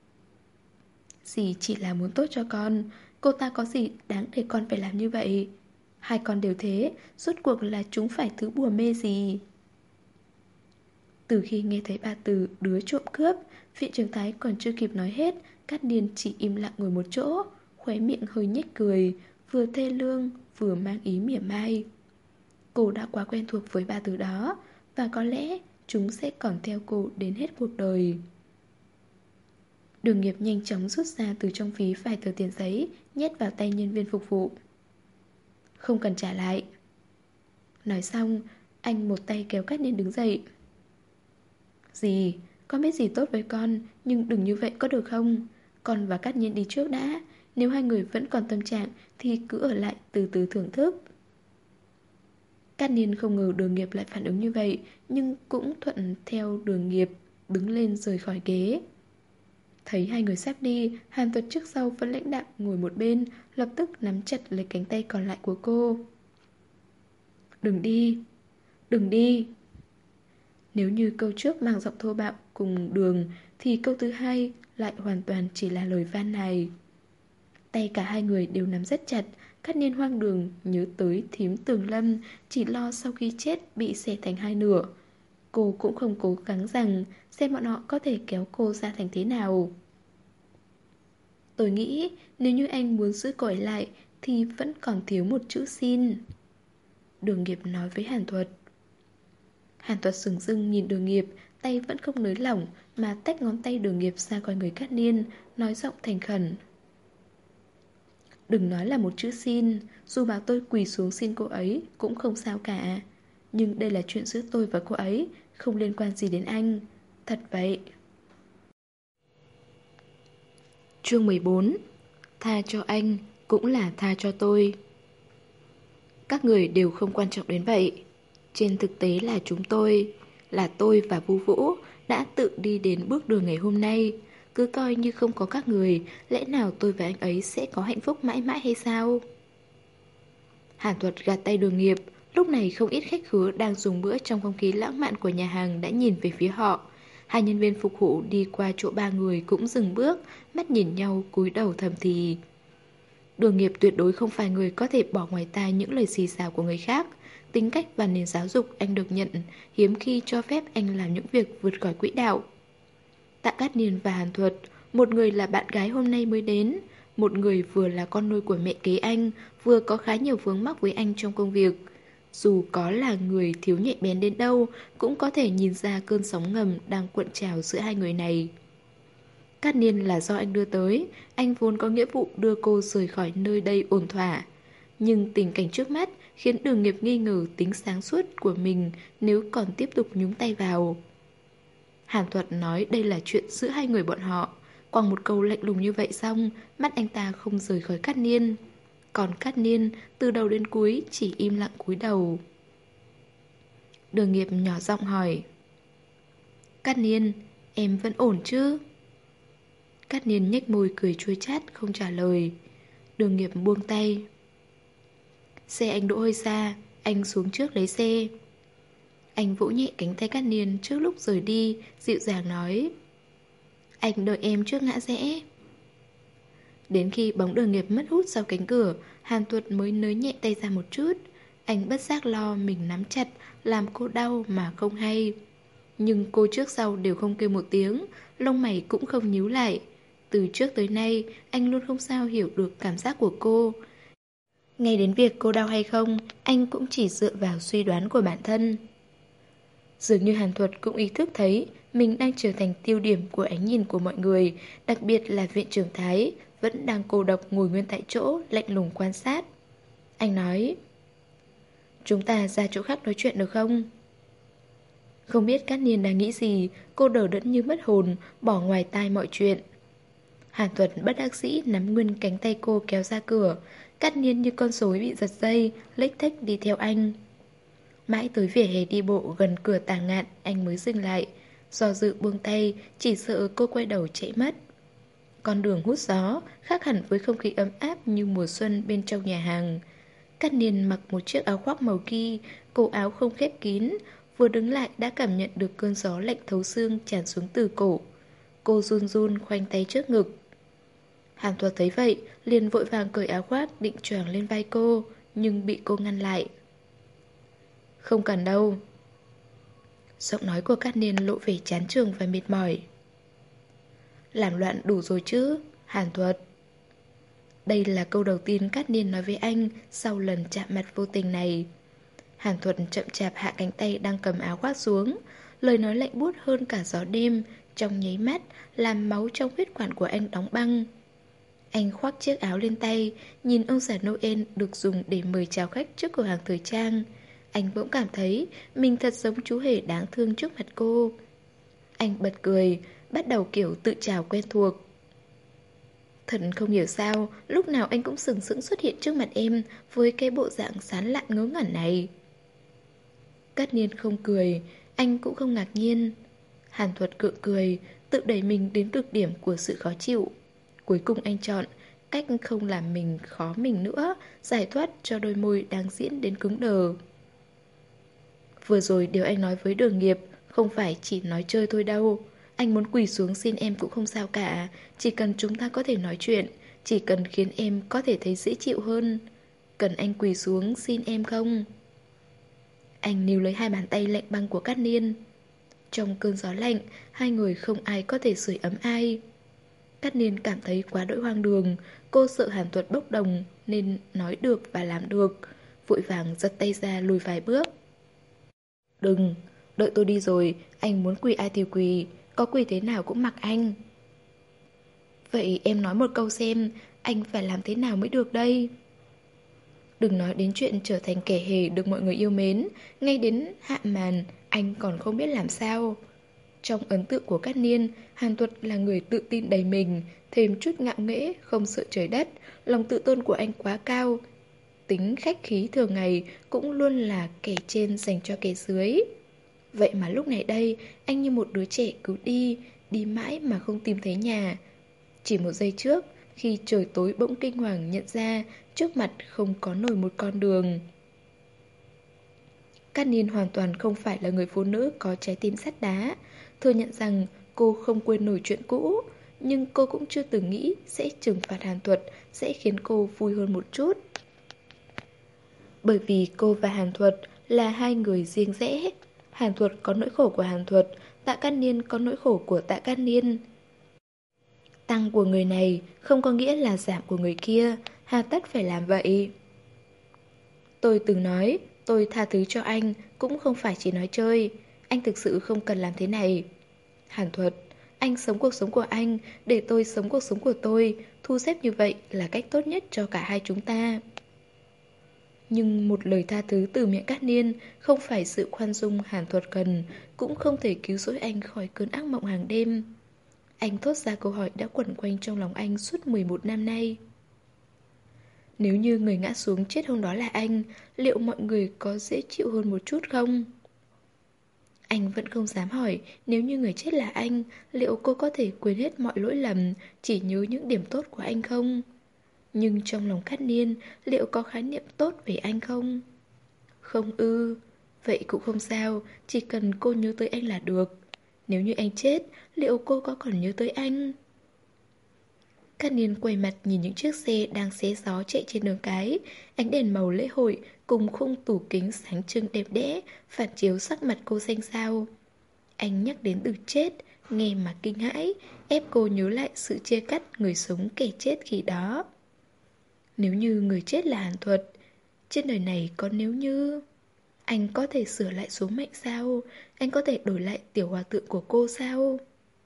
Dì chỉ là muốn tốt cho con, cô ta có gì đáng để con phải làm như vậy? Hai con đều thế, rốt cuộc là chúng phải thứ bùa mê gì? Từ khi nghe thấy ba từ đứa trộm cướp, vị trưởng thái còn chưa kịp nói hết, Cát Niên chỉ im lặng ngồi một chỗ, khóe miệng hơi nhếch cười, vừa thê lương vừa mang ý mỉa mai. Cô đã quá quen thuộc với ba từ đó, và có lẽ chúng sẽ còn theo cô đến hết cuộc đời. Đường Nghiệp nhanh chóng rút ra từ trong ví vài tờ tiền giấy, nhét vào tay nhân viên phục vụ. Không cần trả lại. Nói xong, anh một tay kéo Cát Niên đứng dậy. Dì, con biết dì tốt với con, nhưng đừng như vậy có được không? Con và Cát Niên đi trước đã. Nếu hai người vẫn còn tâm trạng thì cứ ở lại từ từ thưởng thức. Cát Niên không ngờ Đường Nghiệp lại phản ứng như vậy, nhưng cũng thuận theo Đường Nghiệp, đứng lên rời khỏi ghế. Thấy hai người sắp đi, Hàn Tuật trước sau vẫn lãnh đạm ngồi một bên, lập tức nắm chặt lấy cánh tay còn lại của cô. Đừng đi, đừng đi. Nếu như câu trước mang giọng thô bạo cùng Đường, thì câu thứ hai lại hoàn toàn chỉ là lời van nài. Tay cả hai người đều nắm rất chặt. Cát Niên hoang đường nhớ tới thím Tường Lâm, chỉ lo sau khi chết bị xẻ thành hai nửa. Cô cũng không cố gắng rằng xem bọn họ có thể kéo cô ra thành thế nào. Tôi nghĩ nếu như anh muốn giữ cô ấy lại thì vẫn còn thiếu một chữ xin. Đường Nghiệp nói với Hàn Thuật. Hàn Thuật sừng sững nhìn Đường Nghiệp, tay vẫn không nới lỏng mà tách ngón tay Đường Nghiệp ra khỏi người Cát Niên, nói giọng thành khẩn. Đừng nói là một chữ xin, dù bảo tôi quỳ xuống xin cô ấy cũng không sao cả. Nhưng đây là chuyện giữa tôi và cô ấy, không liên quan gì đến anh. Thật vậy. Chương 14. Tha cho anh cũng là tha cho tôi. Các người đều không quan trọng đến vậy. Trên thực tế là chúng tôi, là tôi và Vu Vũ đã tự đi đến bước đường ngày hôm nay. Cứ coi như không có các người, lẽ nào tôi và anh ấy sẽ có hạnh phúc mãi mãi hay sao? Hàn Thuật gạt tay Đường Nghiệp. Lúc này không ít khách khứa đang dùng bữa trong không khí lãng mạn của nhà hàng đã nhìn về phía họ. Hai nhân viên phục vụ đi qua chỗ ba người cũng dừng bước, mắt nhìn nhau cúi đầu thầm thì. Đường Nghiệp tuyệt đối không phải người có thể bỏ ngoài tai những lời xì xào của người khác. Tính cách và nền giáo dục anh được nhận, hiếm khi cho phép anh làm những việc vượt khỏi quỹ đạo. Tạ Cát Niên và Hàn Thuật, một người là bạn gái hôm nay mới đến, một người vừa là con nuôi của mẹ kế anh, vừa có khá nhiều vướng mắc với anh trong công việc. Dù có là người thiếu nhạy bén đến đâu, cũng có thể nhìn ra cơn sóng ngầm đang cuộn trào giữa hai người này. Cát Niên là do anh đưa tới, anh vốn có nghĩa vụ đưa cô rời khỏi nơi đây ổn thỏa. Nhưng tình cảnh trước mắt khiến Đường Nghiệp nghi ngờ tính sáng suốt của mình nếu còn tiếp tục nhúng tay vào. Hàn Thuật nói đây là chuyện giữa hai người bọn họ. Quăng một câu lạnh lùng như vậy xong, mắt anh ta không rời khỏi Cát Niên. Còn Cát Niên từ đầu đến cuối chỉ im lặng cúi đầu. Đường Nghiệp nhỏ giọng hỏi: Cát Niên, em vẫn ổn chứ? Cát Niên nhếch môi cười chua chát không trả lời. Đường Nghiệp buông tay. Xe anh đỗ hơi xa, anh xuống trước lấy xe. Anh vỗ nhẹ cánh tay Cát Niên trước lúc rời đi, dịu dàng nói: Anh đợi em trước ngã rẽ. Đến khi bóng Đường Nghiệp mất hút sau cánh cửa, Hàn Thuật mới nới nhẹ tay ra một chút. Anh bất giác lo mình nắm chặt, làm cô đau mà không hay. Nhưng cô trước sau đều không kêu một tiếng, lông mày cũng không nhíu lại. Từ trước tới nay, anh luôn không sao hiểu được cảm giác của cô. Ngay đến việc cô đau hay không, anh cũng chỉ dựa vào suy đoán của bản thân. Dường như Hàn Thuật cũng ý thức thấy mình đang trở thành tiêu điểm của ánh nhìn của mọi người, đặc biệt là viện trưởng Thái, vẫn đang cô độc ngồi nguyên tại chỗ, lạnh lùng quan sát. Anh nói: Chúng ta ra chỗ khác nói chuyện được không? Không biết Cát Niên đang nghĩ gì, cô đờ đẫn như mất hồn, bỏ ngoài tai mọi chuyện. Hàn Thuật bất đắc dĩ nắm nguyên cánh tay cô kéo ra cửa. Cát Niên như con rối bị giật dây, lếch thếch đi theo anh. Mãi tới vỉa hè đi bộ gần cửa Tàng Ngạn, anh mới dừng lại. Do dự buông tay, chỉ sợ cô quay đầu chạy mất. Con đường hút gió, khác hẳn với không khí ấm áp như mùa xuân bên trong nhà hàng. Cát Niên mặc một chiếc áo khoác màu ghi, cổ áo không khép kín, vừa đứng lại đã cảm nhận được cơn gió lạnh thấu xương tràn xuống từ cổ. Cô run run khoanh tay trước ngực. Hàn Thuật thấy vậy, liền vội vàng cởi áo khoác định choàng lên vai cô, nhưng bị cô ngăn lại. Không cần đâu. Giọng nói của Cát Niên lộ vẻ chán chường và mệt mỏi. Làm loạn đủ rồi chứ, Hàn Thuật. Đây là câu đầu tiên Cát Niên nói với anh sau lần chạm mặt vô tình này. Hàn Thuật chậm chạp hạ cánh tay đang cầm áo khoác xuống. Lời nói lạnh buốt hơn cả gió đêm, trong nháy mắt làm máu trong huyết quản của anh đóng băng. Anh khoác chiếc áo lên tay, nhìn ông già Noel được dùng để mời chào khách trước cửa hàng thời trang. Anh bỗng cảm thấy mình thật giống chú hề đáng thương trước mặt cô. Anh bật cười, bắt đầu kiểu tự chào quen thuộc. Thật không hiểu sao, lúc nào anh cũng sừng sững xuất hiện trước mặt em với cái bộ dạng sán lạn ngớ ngẩn này. Cát Niên không cười, anh cũng không ngạc nhiên. Hàn Thuật cự cười, tự đẩy mình đến cực điểm của sự khó chịu. Cuối cùng anh chọn cách không làm mình khó mình nữa, giải thoát cho đôi môi đang diễn đến cứng đờ. Vừa rồi điều anh nói với Đường Nghiệp không phải chỉ nói chơi thôi đâu. Anh muốn quỳ xuống xin em cũng không sao cả. Chỉ cần chúng ta có thể nói chuyện, chỉ cần khiến em có thể thấy dễ chịu hơn. Cần anh quỳ xuống xin em không? Anh níu lấy hai bàn tay lạnh băng của Cát Niên. Trong cơn gió lạnh, hai người không ai có thể sưởi ấm ai. Cát Niên cảm thấy quá đỗi hoang đường. Cô sợ Hàn Thuật bốc đồng nên nói được và làm được, vội vàng giật tay ra lùi vài bước. Đừng, đợi tôi đi rồi, anh muốn quỳ ai thì quỳ, có quỳ thế nào cũng mặc anh. Vậy em nói một câu xem, anh phải làm thế nào mới được đây? Đừng nói đến chuyện trở thành kẻ hề được mọi người yêu mến, ngay đến hạ màn, anh còn không biết làm sao. Trong ấn tượng của Cát Niên, Hàn Thuật là người tự tin đầy mình, thêm chút ngạo nghễ, không sợ trời đất, lòng tự tôn của anh quá cao. Tính khách khí thường ngày cũng luôn là kẻ trên dành cho kẻ dưới. Vậy mà lúc này đây, anh như một đứa trẻ cứ đi, đi mãi mà không tìm thấy nhà. Chỉ một giây trước, khi trời tối bỗng kinh hoàng nhận ra trước mặt không có nổi một con đường. Cát Niên hoàn toàn không phải là người phụ nữ có trái tim sắt đá. Thừa nhận rằng cô không quên nổi chuyện cũ, nhưng cô cũng chưa từng nghĩ sẽ trừng phạt Hàn Thuật, sẽ khiến cô vui hơn một chút. Bởi vì cô và Hàn Thuật là hai người riêng rẽ. Hàn Thuật có nỗi khổ của Hàn Thuật, Tạ Cát Niên có nỗi khổ của Tạ Cát Niên. Tăng của người này không có nghĩa là giảm của người kia, hà tất phải làm vậy. Tôi từng nói, tôi tha thứ cho anh, cũng không phải chỉ nói chơi. Anh thực sự không cần làm thế này. Hàn Thuật, anh sống cuộc sống của anh, để tôi sống cuộc sống của tôi. Thu xếp như vậy là cách tốt nhất cho cả hai chúng ta. Nhưng một lời tha thứ từ miệng Cát Niên không phải sự khoan dung Hàn Thuật cần, cũng không thể cứu rỗi anh khỏi cơn ác mộng hàng đêm. Anh thốt ra câu hỏi đã quẩn quanh trong lòng anh suốt 11 năm nay. Nếu như người ngã xuống chết hôm đó là anh, liệu mọi người có dễ chịu hơn một chút không? Anh vẫn không dám hỏi, nếu như người chết là anh, liệu cô có thể quên hết mọi lỗi lầm, chỉ nhớ những điểm tốt của anh không? Nhưng trong lòng Cát Niên, liệu có khái niệm tốt về anh không? Không ư, vậy cũng không sao, chỉ cần cô nhớ tới anh là được. Nếu như anh chết, liệu cô có còn nhớ tới anh? Cát Niên quay mặt nhìn những chiếc xe đang xé gió chạy trên đường cái, ánh đèn màu lễ hội cùng khung tủ kính sáng trưng đẹp đẽ, phản chiếu sắc mặt cô xanh xao. Anh nhắc đến từ chết, nghe mà kinh hãi, ép cô nhớ lại sự chia cắt người sống kẻ chết khi đó. Nếu như người chết là Hàn Thuật, trên đời này có nếu như... Anh có thể sửa lại số mệnh sao? Anh có thể đổi lại tiểu hòa tượng của cô sao?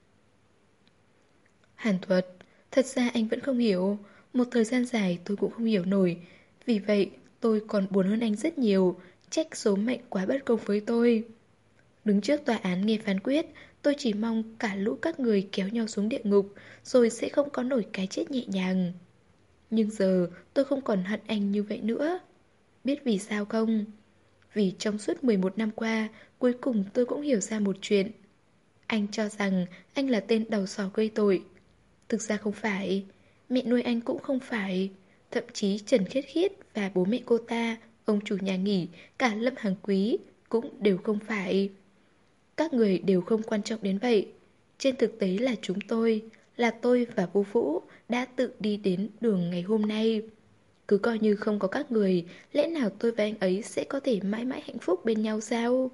Hàn Thuật, thật ra anh vẫn không hiểu. Một thời gian dài tôi cũng không hiểu nổi. Vì vậy tôi còn buồn hơn anh rất nhiều. Trách số mệnh quá bất công với tôi. Đứng trước tòa án nghe phán quyết, tôi chỉ mong cả lũ các người kéo nhau xuống địa ngục, rồi sẽ không có nổi cái chết nhẹ nhàng. Nhưng giờ tôi không còn hận anh như vậy nữa. Biết vì sao không? Vì trong suốt 11 năm qua, cuối cùng tôi cũng hiểu ra một chuyện. Anh cho rằng anh là tên đầu sỏ gây tội. Thực ra không phải. Mẹ nuôi anh cũng không phải. Thậm chí Trần Khiết Khiết và bố mẹ cô ta, ông chủ nhà nghỉ, cả Lâm Hàng Quý cũng đều không phải. Các người đều không quan trọng đến vậy. Trên thực tế là chúng tôi, là tôi và Vô Vũ đã tự đi đến đường ngày hôm nay. Cứ coi như không có các người, lẽ nào tôi và anh ấy sẽ có thể mãi mãi hạnh phúc bên nhau sao?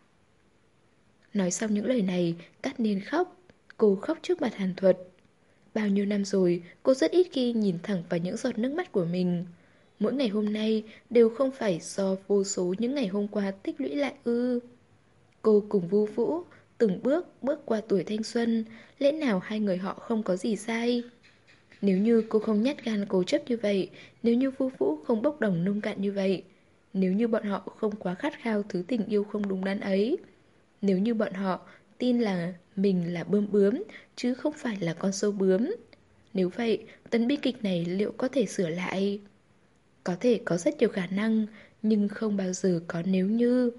Nói xong những lời này, Cát Niên khóc. Cô khóc trước mặt Hàn Thuật. Bao nhiêu năm rồi, cô rất ít khi nhìn thẳng vào những giọt nước mắt của mình. Mỗi ngày hôm nay đều không phải do vô số những ngày hôm qua tích lũy lại ư. Cô cùng Vu Vũ từng bước bước qua tuổi thanh xuân, lẽ nào hai người họ không có gì sai? Nếu như cô không nhát gan cố chấp như vậy, nếu như Vu Vũ không bốc đồng nông cạn như vậy, nếu như bọn họ không quá khát khao thứ tình yêu không đúng đắn ấy, nếu như bọn họ tin là mình là bươm bướm chứ không phải là con sâu bướm, nếu vậy, tấn bi kịch này liệu có thể sửa lại? Có thể có rất nhiều khả năng, nhưng không bao giờ có nếu như.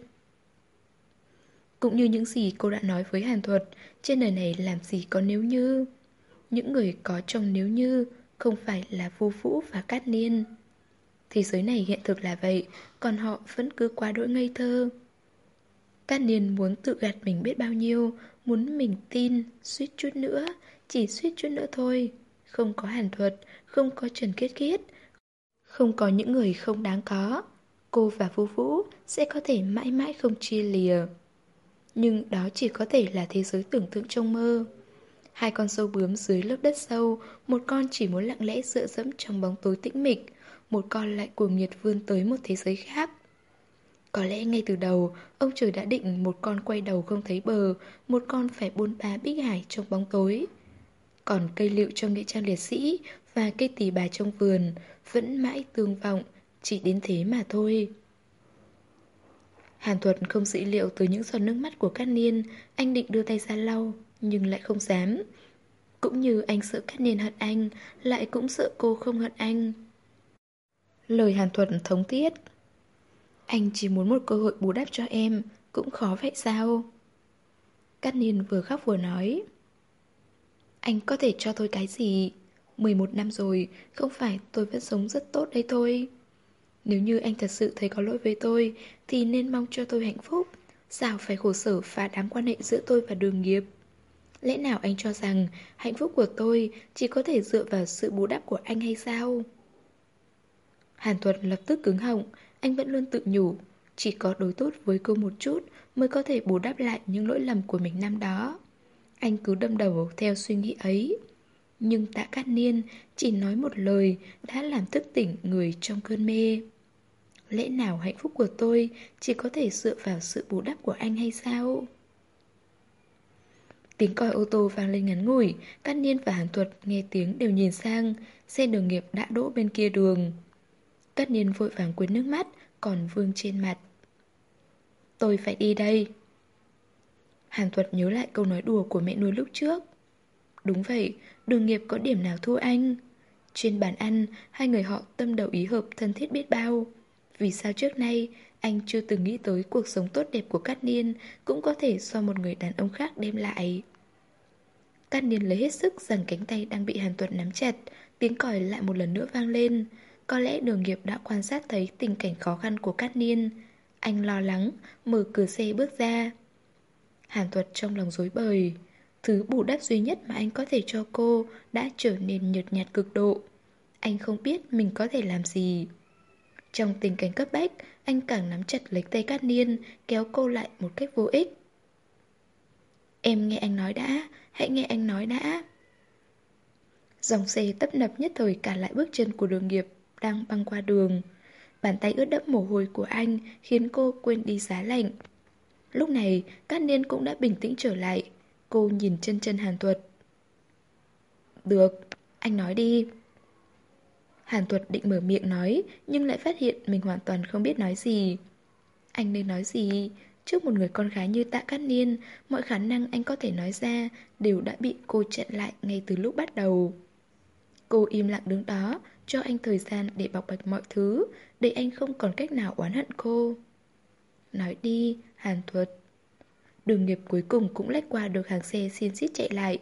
Cũng như những gì cô đã nói với Hàn Thuật, trên đời này làm gì có nếu như. Những người có trong nếu như không phải là Vô Vũ và Cát Niên. Thế giới này hiện thực là vậy, còn họ vẫn cứ quá đỗi ngây thơ. Cát Niên muốn tự gạt mình biết bao nhiêu, muốn mình tin, suýt chút nữa, chỉ suýt chút nữa thôi. Không có Hàn Thuật, không có Trần Khiết Khiết, không có những người không đáng có. Cô và Vô Vũ sẽ có thể mãi mãi không chia lìa. Nhưng đó chỉ có thể là thế giới tưởng tượng trong mơ. Hai con sâu bướm dưới lớp đất sâu, một con chỉ muốn lặng lẽ dựa dẫm trong bóng tối tĩnh mịch, một con lại cuồng nhiệt vươn tới một thế giới khác. Có lẽ ngay từ đầu, ông trời đã định một con quay đầu không thấy bờ, một con phải buôn ba bích hải trong bóng tối. Còn cây lựu trong nghĩa trang liệt sĩ và cây tỳ bà trong vườn vẫn mãi tương vọng, chỉ đến thế mà thôi. Hàn Thuật không dữ liệu từ những giọt nước mắt của Cát Niên, anh định đưa tay ra lau, nhưng lại không dám. Cũng như anh sợ Cát Niên hận anh, lại cũng sợ cô không hận anh. Lời Hàn Thuật thống thiết. Anh chỉ muốn một cơ hội bù đắp cho em, cũng khó vậy sao? Cát Niên vừa khóc vừa nói. Anh có thể cho tôi cái gì? 11 năm rồi, không phải tôi vẫn sống rất tốt đấy thôi. Nếu như anh thật sự thấy có lỗi với tôi, thì nên mong cho tôi hạnh phúc. Sao phải khổ sở phá đám quan hệ giữa tôi và Đường Nghiệp? Lẽ nào anh cho rằng hạnh phúc của tôi chỉ có thể dựa vào sự bù đắp của anh hay sao? Hàn Thuật lập tức cứng họng, anh vẫn luôn tự nhủ, chỉ có đối tốt với cô một chút mới có thể bù đắp lại những lỗi lầm của mình năm đó. Anh cứ đâm đầu theo suy nghĩ ấy. Nhưng Tạ Cát Niên chỉ nói một lời đã làm thức tỉnh người trong cơn mê. Lẽ nào hạnh phúc của tôi chỉ có thể dựa vào sự bù đắp của anh hay sao? Tiếng còi ô tô vang lên ngắn ngủi, Cát Niên và Hàn Thuật nghe tiếng đều nhìn sang, xe Đường Nghiệp đã đỗ bên kia đường. Cát Niên vội vàng quên nước mắt, còn vương trên mặt. Tôi phải đi đây. Hàn Thuật nhớ lại câu nói đùa của mẹ nuôi lúc trước. Đúng vậy, Đường Nghiệp có điểm nào thua anh? Trên bàn ăn, hai người họ tâm đầu ý hợp thân thiết biết bao. Vì sao trước nay anh chưa từng nghĩ tới cuộc sống tốt đẹp của Cát Niên cũng có thể do một người đàn ông khác đem lại. Cát Niên lấy hết sức giằng cánh tay đang bị Hàn Thuật nắm chặt, tiếng còi lại một lần nữa vang lên. Có lẽ Đường Nghiệp đã quan sát thấy tình cảnh khó khăn của Cát Niên. Anh lo lắng, mở cửa xe bước ra. Hàn Thuật trong lòng rối bời. Thứ bù đắp duy nhất mà anh có thể cho cô đã trở nên nhợt nhạt cực độ. Anh không biết mình có thể làm gì. Trong tình cảnh cấp bách, anh càng nắm chặt lấy tay Cát Niên, kéo cô lại một cách vô ích. Em nghe anh nói đã, hãy nghe anh nói đã. Dòng xe tấp nập nhất thời cản lại bước chân của Đường Nghiệp đang băng qua đường. Bàn tay ướt đẫm mồ hôi của anh khiến cô quên đi giá lạnh. Lúc này, Cát Niên cũng đã bình tĩnh trở lại. Cô nhìn chân chân Hàn Thuật. Được, anh nói đi. Hàn Thuật định mở miệng nói, nhưng lại phát hiện mình hoàn toàn không biết nói gì. Anh nên nói gì? Trước một người con gái như Tạ Cát Niên, mọi khả năng anh có thể nói ra đều đã bị cô chặn lại ngay từ lúc bắt đầu. Cô im lặng đứng đó, cho anh thời gian để bộc bạch mọi thứ, để anh không còn cách nào oán hận cô. Nói đi, Hàn Thuật. Đường Nghiệp cuối cùng cũng lách qua được hàng xe xiên xít chạy lại.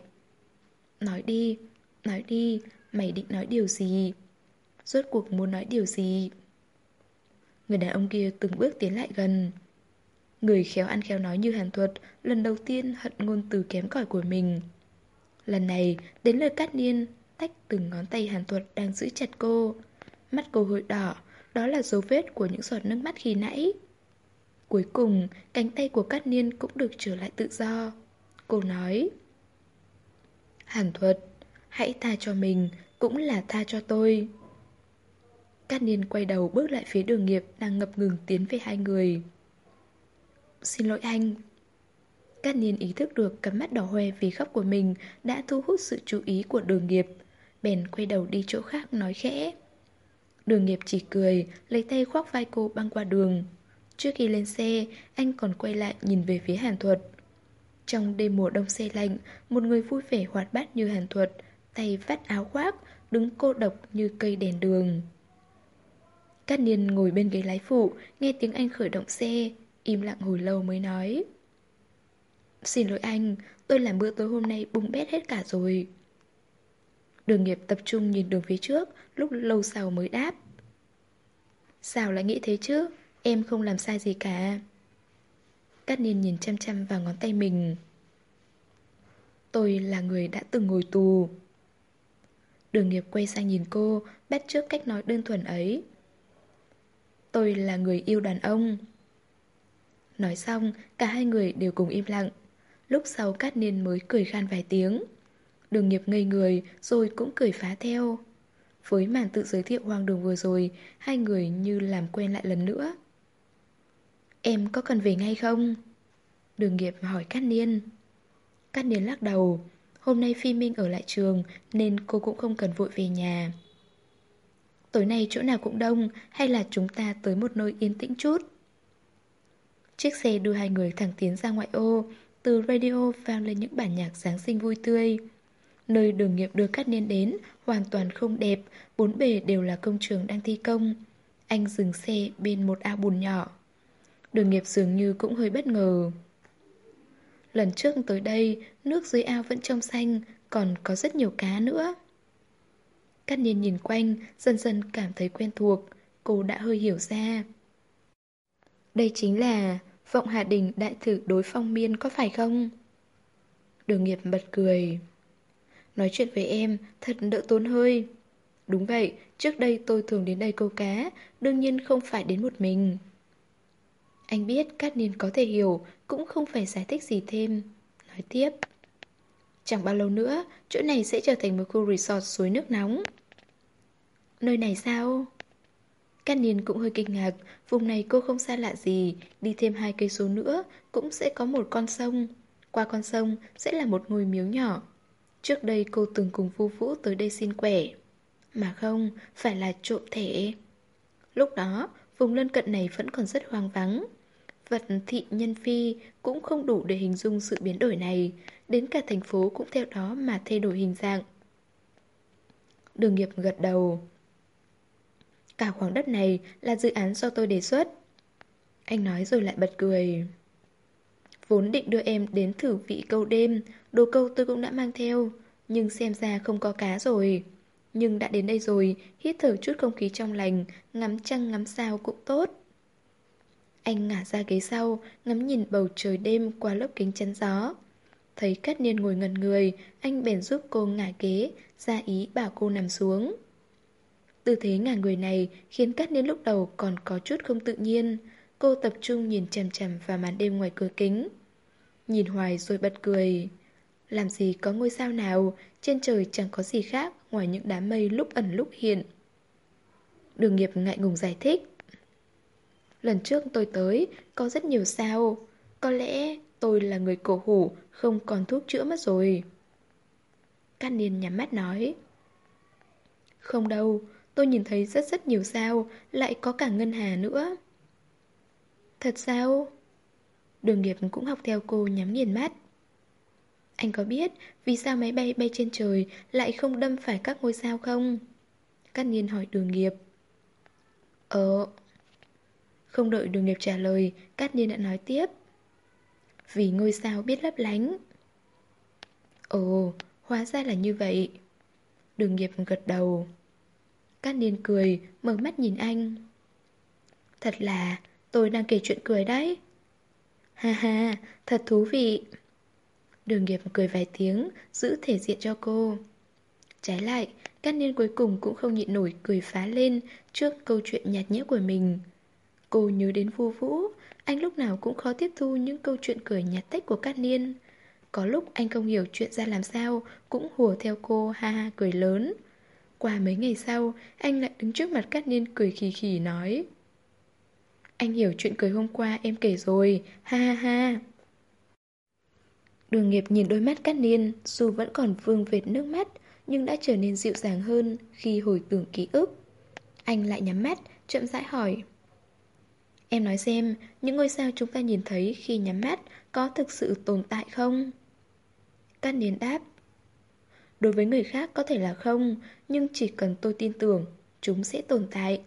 Nói đi, mày định nói điều gì? Rốt cuộc muốn nói điều gì? Người đàn ông kia từng bước tiến lại gần. Người khéo ăn khéo nói như Hàn Thuật lần đầu tiên hận ngôn từ kém cỏi của mình. Lần này, đến lượt Cát Niên tách từng ngón tay Hàn Thuật đang giữ chặt cô. Mắt cô hơi đỏ, đó là dấu vết của những giọt nước mắt khi nãy. Cuối cùng, cánh tay của Cát Niên cũng được trở lại tự do. Cô nói: Hàn Thuật, hãy tha cho mình, cũng là tha cho tôi. Cát Niên quay đầu bước lại phía Đường Nghiệp đang ngập ngừng tiến về hai người. Xin lỗi anh. Cát Niên ý thức được cặp mắt đỏ hoe vì khóc của mình đã thu hút sự chú ý của Đường Nghiệp, bèn quay đầu đi chỗ khác nói khẽ. Đường Nghiệp chỉ cười, lấy tay khoác vai cô băng qua đường. Trước khi lên xe, anh còn quay lại nhìn về phía Hàn Thuật. Trong đêm mùa đông se lạnh, một người vui vẻ hoạt bát như Hàn Thuật, tay vắt áo khoác, đứng cô độc như cây đèn đường. Cát Niên ngồi bên ghế lái phụ, nghe tiếng anh khởi động xe, im lặng hồi lâu mới nói: Xin lỗi anh, tôi làm bữa tối hôm nay bung bét hết cả rồi. Đường Nghiệp tập trung nhìn đường phía trước, lúc lâu sau mới đáp: Sao lại nghĩ thế chứ? Em không làm sai gì cả. Cát Niên nhìn chăm chăm vào ngón tay mình. Tôi là người đã từng ngồi tù. Đường Nghiệp quay sang nhìn cô, bắt chước cách nói đơn thuần ấy. Tôi là người yêu đàn ông. Nói xong, cả hai người đều cùng im lặng. Lúc sau Cát Niên mới cười khan vài tiếng. Đường Nghiệp ngây người rồi cũng cười phá theo. Với màn tự giới thiệu hoang đường vừa rồi, hai người như làm quen lại lần nữa. Em có cần về ngay không? Đường Nghiệp hỏi Cát Niên. Cát Niên lắc đầu. Hôm nay Phi Minh ở lại trường nên cô cũng không cần vội về nhà. Tối nay chỗ nào cũng đông, hay là chúng ta tới một nơi yên tĩnh chút? Chiếc xe đưa hai người thẳng tiến ra ngoại ô. Từ radio vang lên những bản nhạc Giáng sinh vui tươi. Nơi Đường Nghiệp đưa Cát Niên đến hoàn toàn không đẹp, bốn bề đều là công trường đang thi công. Anh dừng xe bên một ao bùn nhỏ. Đường Nghiệp dường như cũng hơi bất ngờ. Lần trước tới đây, nước dưới ao vẫn trong xanh, còn có rất nhiều cá nữa. Cát Niên nhìn quanh, dần dần cảm thấy quen thuộc, cô đã hơi hiểu ra. Đây chính là Vọng Hà Đình đại thử đối Phong Miên có phải không? Đường Nghiệp bật cười. Nói chuyện với em thật đỡ tốn hơi. Đúng vậy, trước đây tôi thường đến đây câu cá, đương nhiên không phải đến một mình. Anh biết Cát Niên có thể hiểu, cũng không phải giải thích gì thêm. Nói tiếp. Chẳng bao lâu nữa, chỗ này sẽ trở thành một khu resort suối nước nóng. Nơi này sao? Cát Niên cũng hơi kinh ngạc, vùng này cô không xa lạ gì, đi thêm 2 cây số nữa cũng sẽ có một con sông. Qua con sông sẽ là một ngôi miếu nhỏ. Trước đây cô từng cùng Vu Vũ tới đây xin quẻ. Mà không, phải là trộm thẻ. Lúc đó, vùng lân cận này vẫn còn rất hoang vắng. Vật thị nhân phi cũng không đủ để hình dung sự biến đổi này, đến cả thành phố cũng theo đó mà thay đổi hình dạng. Đường Nghiệp gật đầu. Cả khoảng đất này là dự án do tôi đề xuất. Anh nói rồi lại bật cười. Vốn định đưa em đến thử vị câu đêm, đồ câu tôi cũng đã mang theo, nhưng xem ra không có cá rồi. Nhưng đã đến đây rồi, hít thở chút không khí trong lành, ngắm trăng ngắm sao cũng tốt. Anh ngả ra ghế sau, ngắm nhìn bầu trời đêm qua lớp kính chắn gió. Thấy Cát Niên ngồi ngẩn người, anh bèn giúp cô ngả ghế, ra ý bảo cô nằm xuống. Tư thế ngả người này khiến Cát Niên lúc đầu còn có chút không tự nhiên. Cô tập trung nhìn chằm chằm vào màn đêm ngoài cửa kính. Nhìn hoài rồi bật cười. Làm gì có ngôi sao nào, trên trời chẳng có gì khác ngoài những đám mây lúc ẩn lúc hiện. Đường Nghiệp ngại ngùng giải thích. Lần trước tôi tới, có rất nhiều sao. Có lẽ tôi là người cổ hủ, không còn thuốc chữa mất rồi. Cát Niên nhắm mắt nói. Không đâu, tôi nhìn thấy rất rất nhiều sao, lại có cả ngân hà nữa. Thật sao? Đường Nghiệp cũng học theo cô nhắm nghiền mắt. Anh có biết vì sao máy bay bay trên trời lại không đâm phải các ngôi sao không? Cát Niên hỏi Đường Nghiệp. Không đợi Đường Nghiệp trả lời, Cát Niên đã nói tiếp. Vì ngôi sao biết lấp lánh. Ồ, hóa ra là như vậy. Đường Nghiệp gật đầu. Cát Niên cười, mở mắt nhìn anh. Thật là, tôi đang kể chuyện cười đấy. Ha ha, thật thú vị. Đường Nghiệp cười vài tiếng, giữ thể diện cho cô. Trái lại, Cát Niên cuối cùng cũng không nhịn nổi cười phá lên trước câu chuyện nhạt nhẽo của mình. Cô nhớ đến Vu Vũ, anh lúc nào cũng khó tiếp thu những câu chuyện cười nhạt tách của Cát Niên. Có lúc anh không hiểu chuyện ra làm sao, cũng hùa theo cô ha ha cười lớn. Qua mấy ngày sau, anh lại đứng trước mặt Cát Niên cười khì khì nói. Anh hiểu chuyện cười hôm qua em kể rồi, ha ha ha. Đường Nghiệp nhìn đôi mắt Cát Niên, dù vẫn còn vương vệt nước mắt, nhưng đã trở nên dịu dàng hơn khi hồi tưởng ký ức. Anh lại nhắm mắt, chậm rãi hỏi. Em nói xem, những ngôi sao chúng ta nhìn thấy khi nhắm mắt có thực sự tồn tại không? Cát Niên đáp. Đối với người khác có thể là không, nhưng chỉ cần tôi tin tưởng, chúng sẽ tồn tại.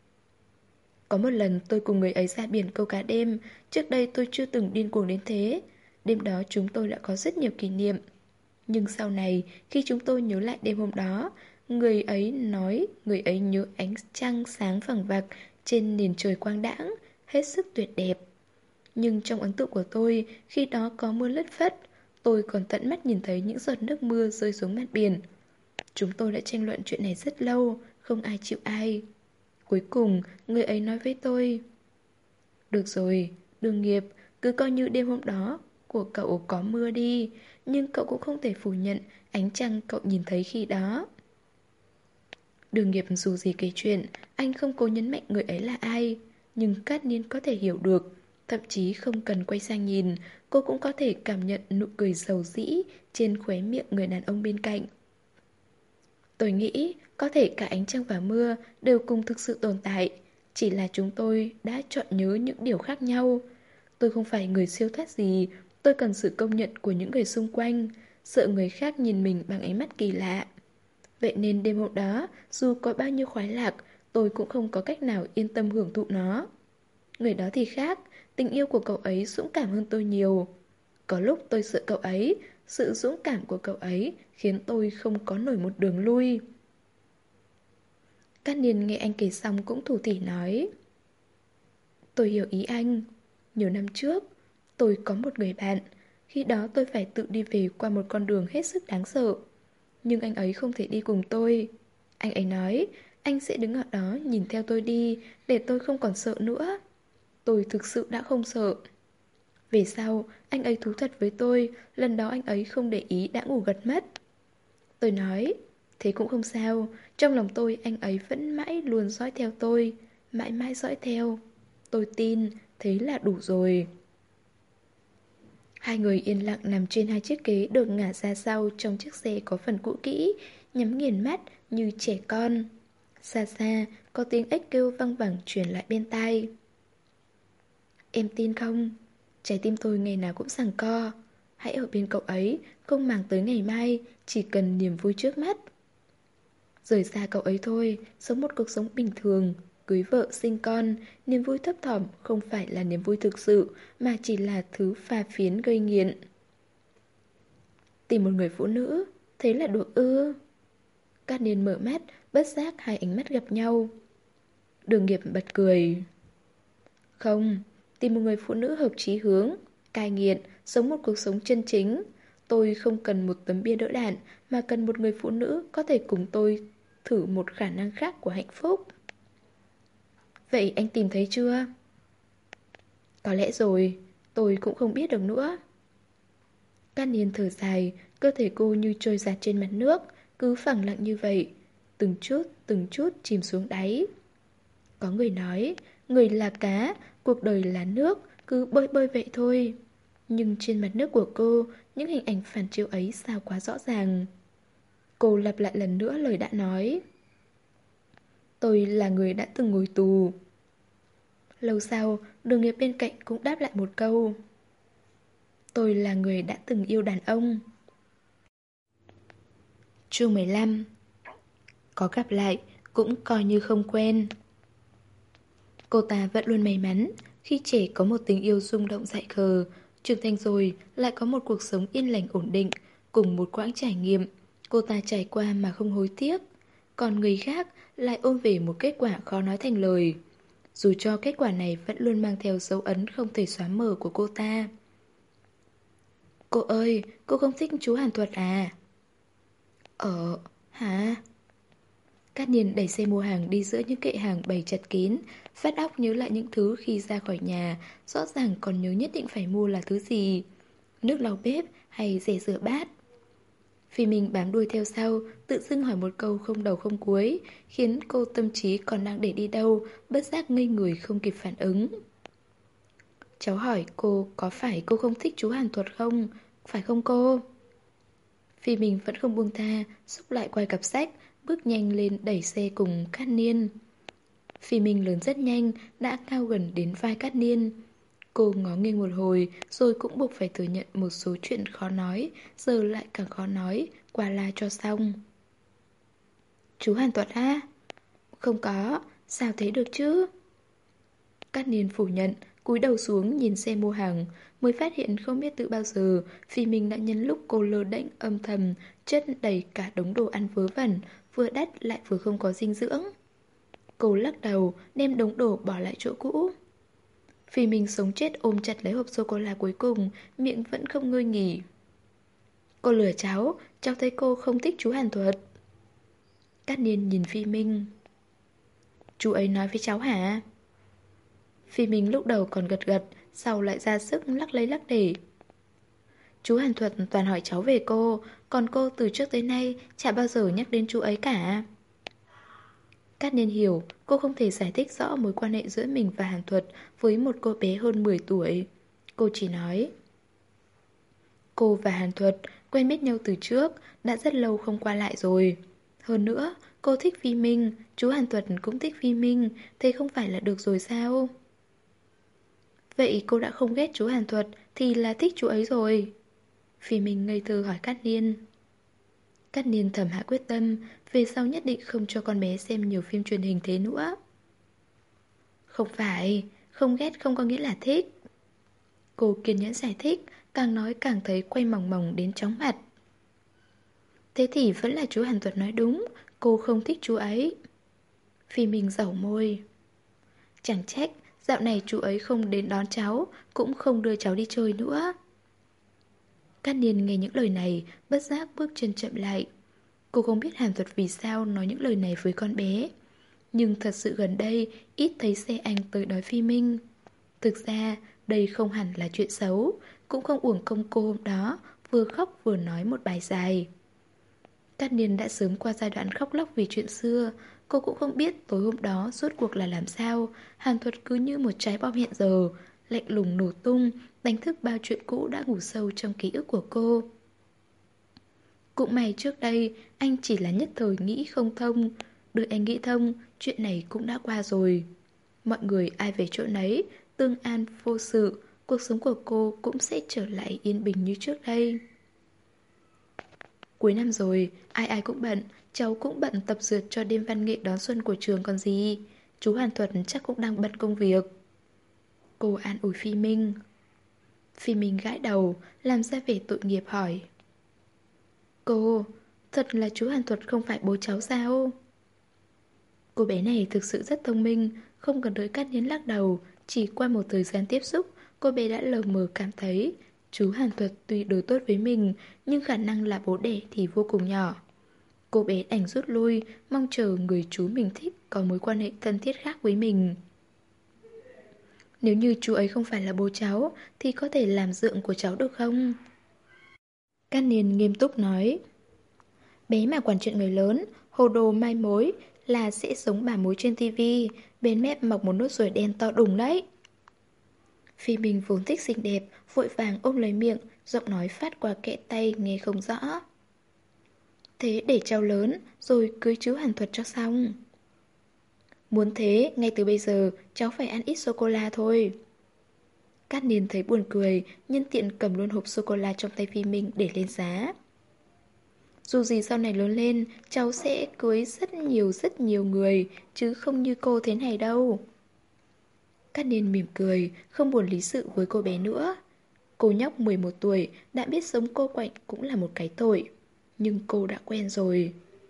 Có một lần tôi cùng người ấy ra biển câu cá đêm, trước đây tôi chưa từng điên cuồng đến thế. Đêm đó chúng tôi đã có rất nhiều kỷ niệm. Nhưng sau này, khi chúng tôi nhớ lại đêm hôm đó, người ấy nói người ấy nhớ ánh trăng sáng phẳng vặc trên nền trời quang đãng, hết sức tuyệt đẹp. Nhưng trong ấn tượng của tôi, khi đó có mưa lất phất, tôi còn tận mắt nhìn thấy những giọt nước mưa rơi xuống mặt biển. Chúng tôi đã tranh luận chuyện này rất lâu, không ai chịu ai. Cuối cùng, người ấy nói với tôi. Được rồi, Đường Nghiệp, cứ coi như đêm hôm đó của cậu có mưa đi, nhưng cậu cũng không thể phủ nhận ánh trăng cậu nhìn thấy khi đó. Đường Nghiệp dù gì kể chuyện, anh không cố nhấn mạnh người ấy là ai, nhưng Cát Niên có thể hiểu được. Thậm chí không cần quay sang nhìn, cô cũng có thể cảm nhận nụ cười dầu dĩ trên khóe miệng người đàn ông bên cạnh. Tôi nghĩ có thể cả ánh trăng và mưa đều cùng thực sự tồn tại, chỉ là chúng tôi đã chọn nhớ những điều khác nhau. Tôi không phải người siêu thoát gì, tôi cần sự công nhận của những người xung quanh, sợ người khác nhìn mình bằng ánh mắt kỳ lạ. Vậy nên đêm hôm đó, dù có bao nhiêu khoái lạc, tôi cũng không có cách nào yên tâm hưởng thụ nó. Người đó thì khác, tình yêu của cậu ấy dũng cảm hơn tôi nhiều. Có lúc tôi sợ cậu ấy, sự dũng cảm của cậu ấy khiến tôi không có nổi một đường lui. Cát Niên nghe anh kể xong cũng thủ thỉ nói. Tôi hiểu ý anh. Nhiều năm trước, tôi có một người bạn. Khi đó tôi phải tự đi về qua một con đường hết sức đáng sợ. Nhưng anh ấy không thể đi cùng tôi. Anh ấy nói, anh sẽ đứng ở đó nhìn theo tôi đi, để tôi không còn sợ nữa. Tôi thực sự đã không sợ. Về sau, anh ấy thú thật với tôi, lần đó anh ấy không để ý đã ngủ gật mất. Tôi nói, thế cũng không sao, trong lòng tôi anh ấy vẫn mãi luôn dõi theo tôi, mãi mãi dõi theo. Tôi tin, thế là đủ rồi. Hai người yên lặng nằm trên hai chiếc ghế được ngả ra sau trong chiếc xe có phần cũ kỹ, nhắm nghiền mắt như trẻ con. Xa xa, có tiếng ếch kêu văng vẳng truyền lại bên tai. Em tin không? Trái tim tôi ngày nào cũng giằng co. Hãy ở bên cậu ấy, không màng tới ngày mai, chỉ cần niềm vui trước mắt. Rời xa cậu ấy thôi, sống một cuộc sống bình thường, cưới vợ sinh con, niềm vui thấp thỏm không phải là niềm vui thực sự, mà chỉ là thứ pha phiến gây nghiện. Tìm một người phụ nữ, thế là được ư? Cát Niên mở mắt, bất giác hai ánh mắt gặp nhau. Đường Nghiệp bật cười. Không, tìm một người phụ nữ hợp chí hướng, cai nghiện, sống một cuộc sống chân chính. Tôi không cần một tấm bia đỡ đạn, mà cần một người phụ nữ có thể cùng tôi thử một khả năng khác của hạnh phúc. Vậy anh tìm thấy chưa? Có lẽ rồi, tôi cũng không biết được nữa. Cát Niên thở dài, cơ thể cô như trôi giạt trên mặt nước, cứ phẳng lặng như vậy, từng chút chìm xuống đáy. Có người nói, người là cá, cuộc đời là nước, cứ bơi bơi vậy thôi. Nhưng trên mặt nước của cô, những hình ảnh phản chiếu ấy sao quá rõ ràng. Cô lặp lại lần nữa lời đã nói. Tôi là người đã từng ngồi tù. Lâu sau, Đường Nghiệp bên cạnh cũng đáp lại một câu. Tôi là người đã từng yêu đàn ông. Chương 15. Có gặp lại, cũng coi như không quen. Cô ta vẫn luôn may mắn, khi trẻ có một tình yêu rung động dại khờ, trưởng thành rồi lại có một cuộc sống yên lành ổn định, cùng một quãng trải nghiệm. Cô ta trải qua mà không hối tiếc. Còn người khác lại ôm về một kết quả khó nói thành lời. Dù cho kết quả này vẫn luôn mang theo dấu ấn không thể xóa mờ của cô ta. Cô ơi, cô không thích chú Hàn Thuật à? Hả? Cát Niên đẩy xe mua hàng đi giữa những kệ hàng bày chật kín, phát óc nhớ lại những thứ khi ra khỏi nhà, rõ ràng còn nhớ nhất định phải mua là thứ gì. Nước lau bếp hay rẻ rửa bát. Phi Minh bám đuôi theo sau, tự dưng hỏi một câu không đầu không cuối, khiến cô tâm trí còn đang để đi đâu, bất giác ngây người không kịp phản ứng. Cháu hỏi cô có phải cô không thích chú Hàn Thuật không? Phải không cô? Phi Minh vẫn không buông tha, xúc lại quay cặp sách, bước nhanh lên đẩy xe cùng Cát Niên. Phi Minh lớn rất nhanh, đã cao gần đến vai Cát Niên. Cô ngó nghiêng một hồi, rồi cũng buộc phải thừa nhận một số chuyện khó nói, giờ lại càng khó nói, qua la cho xong. Chú Hàn Tuật á? Không có, sao thế được chứ? Cát Niên phủ nhận, cúi đầu xuống nhìn xe mua hàng, mới phát hiện không biết từ bao giờ Phi Minh đã nhân lúc cô lơ đễnh âm thầm chất đầy cả đống đồ ăn vớ vẩn, vừa đắt lại vừa không có dinh dưỡng. Cô lắc đầu, đem đống đồ bỏ lại chỗ cũ. Phi Minh sống chết ôm chặt lấy hộp sô-cô-la cuối cùng, miệng vẫn không ngơi nghỉ. Cô lừa cháu thấy cô không thích chú Hàn Thuật. Cát Niên nhìn Phi Minh. Chú ấy nói với cháu hả? Phi Minh lúc đầu còn gật gật, sau lại ra sức lắc lấy lắc để. Chú Hàn Thuật toàn hỏi cháu về cô, còn cô từ trước tới nay chả bao giờ nhắc đến chú ấy cả. Cát Niên hiểu, cô không thể giải thích rõ mối quan hệ giữa mình và Hàn Thuật với một cô bé hơn 10 tuổi. Cô chỉ nói, cô và Hàn Thuật quen biết nhau từ trước, đã rất lâu không qua lại rồi. Hơn nữa, cô thích Phi Minh, chú Hàn Thuật cũng thích Phi Minh, thế không phải là được rồi sao? Vậy cô đã không ghét chú Hàn Thuật thì là thích chú ấy rồi. Phi Minh ngây thơ hỏi Cát Niên. Cát Niên thầm hạ quyết tâm, về sau nhất định không cho con bé xem nhiều phim truyền hình thế nữa. Không phải, không ghét không có nghĩa là thích. Cô kiên nhẫn giải thích, càng nói càng thấy quay mòng mòng đến chóng mặt. Thế thì vẫn là chú Hàn Thuật nói đúng, cô không thích chú ấy. Phi Minh dẩu môi. Chẳng trách, dạo này chú ấy không đến đón cháu, cũng không đưa cháu đi chơi nữa. Cát Niên nghe những lời này, bất giác bước chân chậm lại. Cô không biết Hàn Thuật vì sao nói những lời này với con bé. Nhưng thật sự gần đây, ít thấy xe anh tới đón Phi Minh. Thực ra, đây không hẳn là chuyện xấu, cũng không uổng công cô hôm đó, vừa khóc vừa nói một bài dài. Cát Niên đã sớm qua giai đoạn khóc lóc vì chuyện xưa. Cô cũng không biết tối hôm đó rốt cuộc là làm sao. Hàn Thuật cứ như một trái bom hẹn giờ, lạnh lùng nổ tung, đánh thức bao chuyện cũ đã ngủ sâu trong ký ức của cô. Cũng may trước đây, anh chỉ là nhất thời nghĩ không thông. Đợi anh nghĩ thông, chuyện này cũng đã qua rồi. Mọi người ai về chỗ nấy, tương an vô sự, cuộc sống của cô cũng sẽ trở lại yên bình như trước đây. Cuối năm rồi, ai ai cũng bận, cháu cũng bận tập dượt cho đêm văn nghệ đón xuân của trường còn gì. Chú Hàn Thuật chắc cũng đang bận công việc. Cô an ủi Phi Minh. Phi Minh gãi đầu, làm ra vẻ tội nghiệp hỏi. Cô, thật là chú Hàn Thuật không phải bố cháu sao? Cô bé này thực sự rất thông minh, không cần đợi Cát Nhiên lắc đầu. Chỉ qua một thời gian tiếp xúc, cô bé đã lờ mờ cảm thấy chú Hàn Thuật tuy đối tốt với mình, nhưng khả năng là bố đẻ thì vô cùng nhỏ. Cô bé đành rút lui, mong chờ người chú mình thích có mối quan hệ thân thiết khác với mình. Nếu như chú ấy không phải là bố cháu, thì có thể làm dượng của cháu được không? Cát Niên nghiêm túc nói. Bé mà quản chuyện người lớn, hồ đồ mai mối là sẽ giống bà mối trên tivi, bên mép mọc một nốt ruồi đen to đùng đấy. Phi Bình vốn thích xinh đẹp, vội vàng ôm lấy miệng, giọng nói phát qua kẽ tay nghe không rõ. Thế để cháu lớn, rồi cưới chú Hàn Thuật cho xong. Muốn thế, ngay từ bây giờ, cháu phải ăn ít sô-cô-la thôi. Cát Niên thấy buồn cười, nhân tiện cầm luôn hộp sô-cô-la trong tay Phi Minh để lên giá. Dù gì sau này lớn lên, cháu sẽ cưới rất nhiều người, chứ không như cô thế này đâu. Cát Niên mỉm cười, không buồn lý sự với cô bé nữa. Cô nhóc 11 tuổi đã biết sống cô quạnh cũng là một cái tội. Nhưng cô đã quen rồi.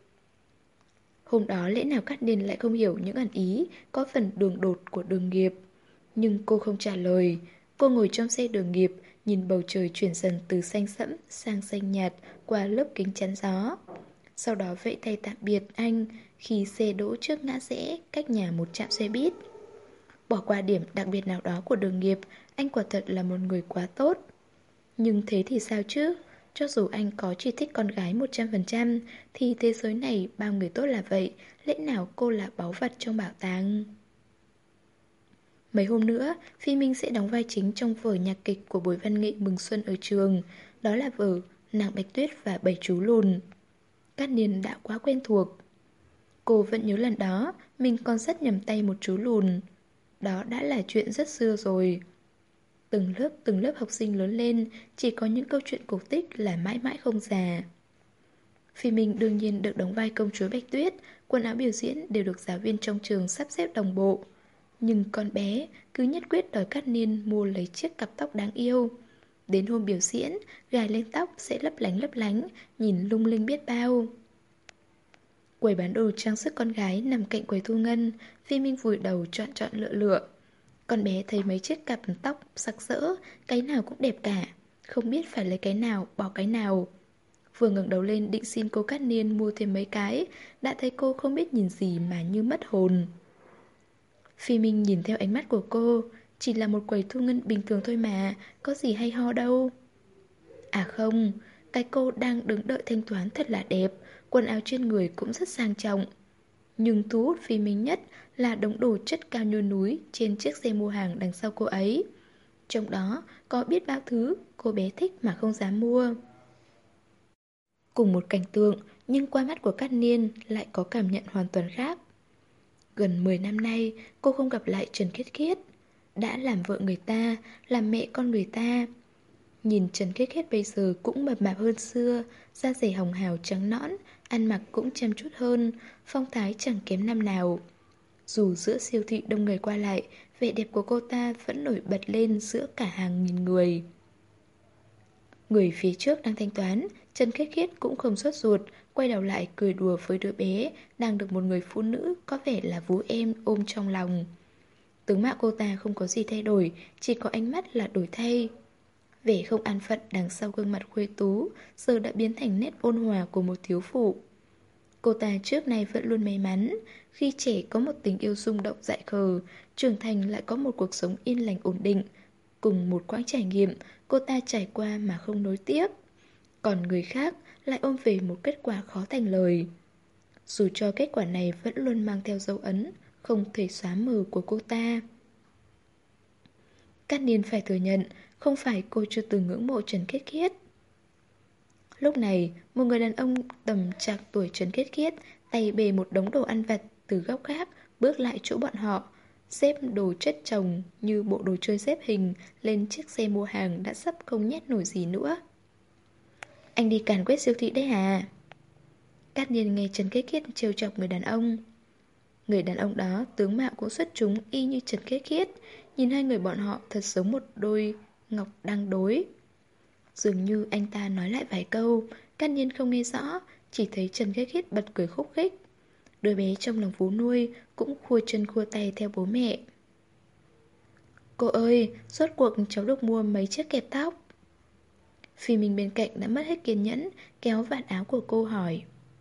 Hôm đó lẽ nào Cát Niên lại không hiểu những ẩn ý có phần đường đột của Đường Nghiệp. Nhưng cô không trả lời. Cô ngồi trong xe Đường Nghiệp, nhìn bầu trời chuyển dần từ xanh sẫm sang xanh nhạt qua lớp kính chắn gió. Sau đó vẫy tay tạm biệt anh khi xe đỗ trước ngã rẽ cách nhà một trạm xe buýt. Bỏ qua điểm đặc biệt nào đó của Đường Nghiệp, anh quả thật là một người quá tốt. Nhưng thế thì sao chứ? Cho dù anh có chỉ thích con gái 100%, thì thế giới này bao người tốt là vậy, lẽ nào cô là báu vật trong bảo tàng? Mấy hôm nữa, Phi Minh sẽ đóng vai chính trong vở nhạc kịch của buổi văn nghệ mừng xuân ở trường. Đó là vở Nàng Bạch Tuyết và Bảy Chú Lùn. Cát Niên đã quá quen thuộc. Cô vẫn nhớ lần đó, mình còn rất nhầm tay một chú lùn. Đó đã là chuyện rất xưa rồi. Từng lớp học sinh lớn lên, chỉ có những câu chuyện cổ tích là mãi mãi không già. Phi Minh đương nhiên được đóng vai công chúa Bạch Tuyết, quần áo biểu diễn đều được giáo viên trong trường sắp xếp đồng bộ. Nhưng con bé cứ nhất quyết đòi Cát Niên mua lấy chiếc cặp tóc đáng yêu. Đến hôm biểu diễn, gài lên tóc sẽ lấp lánh, nhìn lung linh biết bao. Quầy bán đồ trang sức con gái nằm cạnh quầy thu ngân, Phi Minh vùi đầu chọn lựa lựa. Con bé thấy mấy chiếc cặp tóc sặc sỡ, cái nào cũng đẹp cả, không biết phải lấy cái nào, bỏ cái nào. Vừa ngẩng đầu lên định xin cô Cát Niên mua thêm mấy cái, đã thấy cô không biết nhìn gì mà như mất hồn. Phi Minh nhìn theo ánh mắt của cô, chỉ là một quầy thu ngân bình thường thôi mà, có gì hay ho đâu. À không, cái cô đang đứng đợi thanh toán thật là đẹp, quần áo trên người cũng rất sang trọng. Nhưng thu hút Phi Minh nhất là đống đồ chất cao như núi trên chiếc xe mua hàng đằng sau cô ấy. Trong đó có biết bao thứ cô bé thích mà không dám mua. Cùng một cảnh tượng, nhưng qua mắt của Cát Niên lại có cảm nhận hoàn toàn khác. Gần 10 năm nay, cô không gặp lại Trần Khiết Khiết. Đã làm vợ người ta, làm mẹ con người ta. Nhìn Trần Khiết Khiết bây giờ cũng mập mạp hơn xưa, da dẻ hồng hào trắng nõn, ăn mặc cũng chăm chút hơn, phong thái chẳng kém năm nào. Dù giữa siêu thị đông người qua lại, vẻ đẹp của cô ta vẫn nổi bật lên giữa cả hàng nghìn người. Người phía trước đang thanh toán, Trần Khiết Khiết cũng không sốt ruột, quay đầu lại cười đùa với đứa bé đang được một người phụ nữ có vẻ là vú em ôm trong lòng. Tướng mạo cô ta không có gì thay đổi, chỉ có ánh mắt là đổi thay. Vẻ không an phận đằng sau gương mặt khuê tú giờ đã biến thành nét ôn hòa của một thiếu phụ. Cô ta trước nay vẫn luôn may mắn, khi trẻ có một tình yêu rung động dại khờ, trưởng thành lại có một cuộc sống yên lành ổn định. Cùng một quãng trải nghiệm, cô ta trải qua mà không nối tiếc. Còn người khác lại ôm về một kết quả khó thành lời. Dù cho kết quả này vẫn luôn mang theo dấu ấn, không thể xóa mờ của cô ta. Cát Niên phải thừa nhận, không phải cô chưa từng ngưỡng mộ Trần Khiết Khiết. Lúc này, một người đàn ông tầm trạc tuổi Trần Khiết Khiết, tay bê một đống đồ ăn vặt từ góc khác, bước lại chỗ bọn họ, xếp đồ chất chồng như bộ đồ chơi xếp hình lên chiếc xe mua hàng đã sắp không nhét nổi gì nữa. Anh đi càn quét siêu thị đấy à? Cát Nhiên nghe Trần Kết Khiết trêu chọc người đàn ông. Người đàn ông đó tướng mạo cũng xuất chúng y như Trần Kết Khiết. Nhìn hai người bọn họ thật giống một đôi ngọc đang đối. Dường như anh ta nói lại vài câu, Cát Nhiên không nghe rõ, chỉ thấy Trần Kết Khiết bật cười khúc khích. Đứa bé trong lòng vú nuôi cũng khua chân khua tay theo bố mẹ. Cô ơi, rốt cuộc cháu được mua mấy chiếc kẹp tóc? Phi Minh bên cạnh đã mất hết kiên nhẫn, kéo vạt áo của cô hỏi.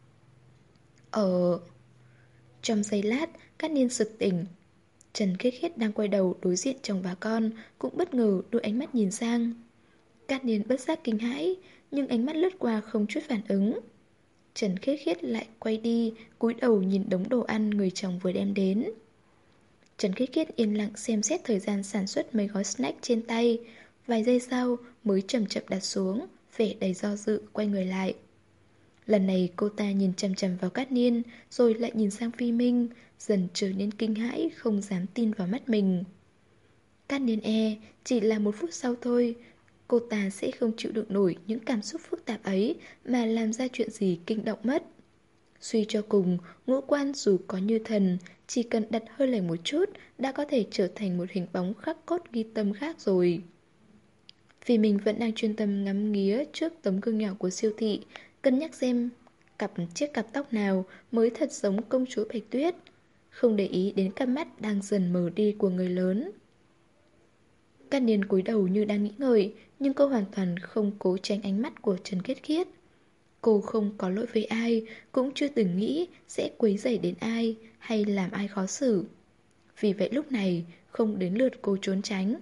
Trong giây lát, Cát Niên sực tỉnh. Trần Khiết Khiết đang quay đầu đối diện chồng và con, cũng bất ngờ đôi ánh mắt nhìn sang. Cát Niên bất giác kinh hãi, nhưng ánh mắt lướt qua không chút phản ứng. Trần Khiết Khiết lại quay đi, cúi đầu nhìn đống đồ ăn người chồng vừa đem đến. Trần Khiết Khiết yên lặng xem xét thời gian sản xuất mấy gói snack trên tay. Vài giây sau mới chậm chậm đặt xuống, vẻ đầy do dự quay người lại. Lần này cô ta nhìn chằm chằm vào Cát Niên, rồi lại nhìn sang Phi Minh, dần trở nên kinh hãi, không dám tin vào mắt mình. Cát Niên chỉ là một phút sau thôi, cô ta sẽ không chịu đựng nổi những cảm xúc phức tạp ấy mà làm ra chuyện gì kinh động mất. Suy cho cùng, ngũ quan dù có như thần, chỉ cần đặt hơi lệch một chút đã có thể trở thành một hình bóng khắc cốt ghi tâm khác rồi. Vì mình vẫn đang chuyên tâm ngắm nghía trước tấm gương nhỏ của siêu thị, cân nhắc xem chiếc cặp tóc nào mới thật giống công chúa Bạch Tuyết, không để ý đến cặp mắt đang dần mờ đi của người lớn. Cát Niên cúi đầu như đang nghĩ ngợi, nhưng cô hoàn toàn không cố tránh ánh mắt của Trần Khiết Khiết. Cô không có lỗi với ai, cũng chưa từng nghĩ sẽ quấy rầy đến ai hay làm ai khó xử. Vì vậy lúc này không đến lượt cô trốn tránh.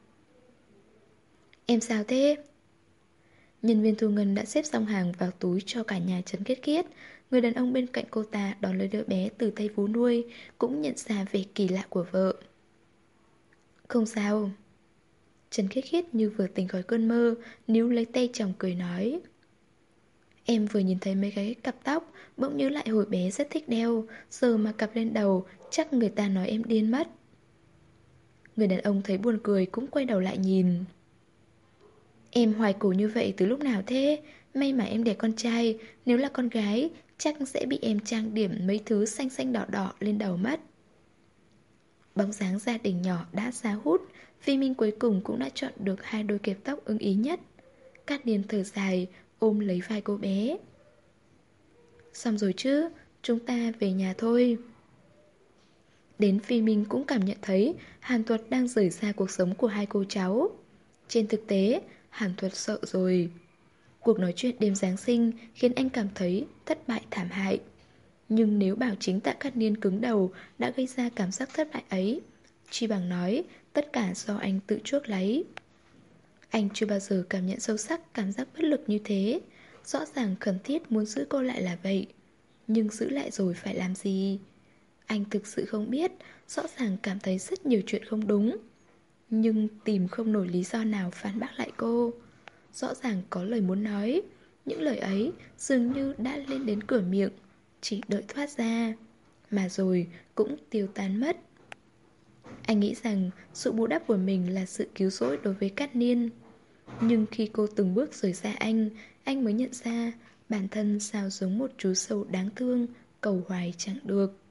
Em sao thế? Nhân viên thu ngân đã xếp xong hàng vào túi cho cả nhà Trần Khiết Khiết. Người đàn ông bên cạnh cô ta đón lấy đứa bé từ tay vú nuôi, cũng nhận ra vẻ kỳ lạ của vợ. Không sao. Trần Khiết Khiết như vừa tỉnh khỏi cơn mơ, níu lấy tay chồng cười nói. Em vừa nhìn thấy mấy cái cặp tóc, bỗng nhớ lại hồi bé rất thích đeo, giờ mà cặp lên đầu, chắc người ta nói em điên mất. Người đàn ông thấy buồn cười cũng quay đầu lại nhìn. Em hoài cổ như vậy từ lúc nào thế? May mà em đẻ con trai, nếu là con gái, chắc sẽ bị em trang điểm mấy thứ xanh xanh đỏ đỏ lên đầu mất. Bóng dáng gia đình nhỏ đã ra hút, Phi Minh cuối cùng cũng đã chọn được hai đôi kẹp tóc ưng ý nhất. Cát Niên thở dài, ôm lấy vai cô bé. Xong rồi chứ, chúng ta về nhà thôi. Đến Phi Minh cũng cảm nhận thấy Hàn Thuật đang rời xa cuộc sống của hai cô cháu. Trên thực tế, Hàn Thuật sợ rồi. Cuộc nói chuyện đêm Giáng sinh khiến anh cảm thấy thất bại thảm hại. Nhưng nếu bảo chính Tạ Cát Niên cứng đầu đã gây ra cảm giác thất bại ấy, chi bằng nói tất cả do anh tự chuốc lấy. Anh chưa bao giờ cảm nhận sâu sắc cảm giác bất lực như thế. Rõ ràng khẩn thiết muốn giữ cô lại là vậy, nhưng giữ lại rồi phải làm gì? Anh thực sự không biết, rõ ràng cảm thấy rất nhiều chuyện không đúng, nhưng tìm không nổi lý do nào phản bác lại cô. Rõ ràng có lời muốn nói, những lời ấy dường như đã lên đến cửa miệng, chỉ đợi thoát ra, mà rồi cũng tiêu tan mất. Anh nghĩ rằng sự bù đắp của mình là sự cứu rỗi đối với Cát Niên. Nhưng khi cô từng bước rời xa anh mới nhận ra bản thân sao giống một chú sâu đáng thương, cầu hoài chẳng được.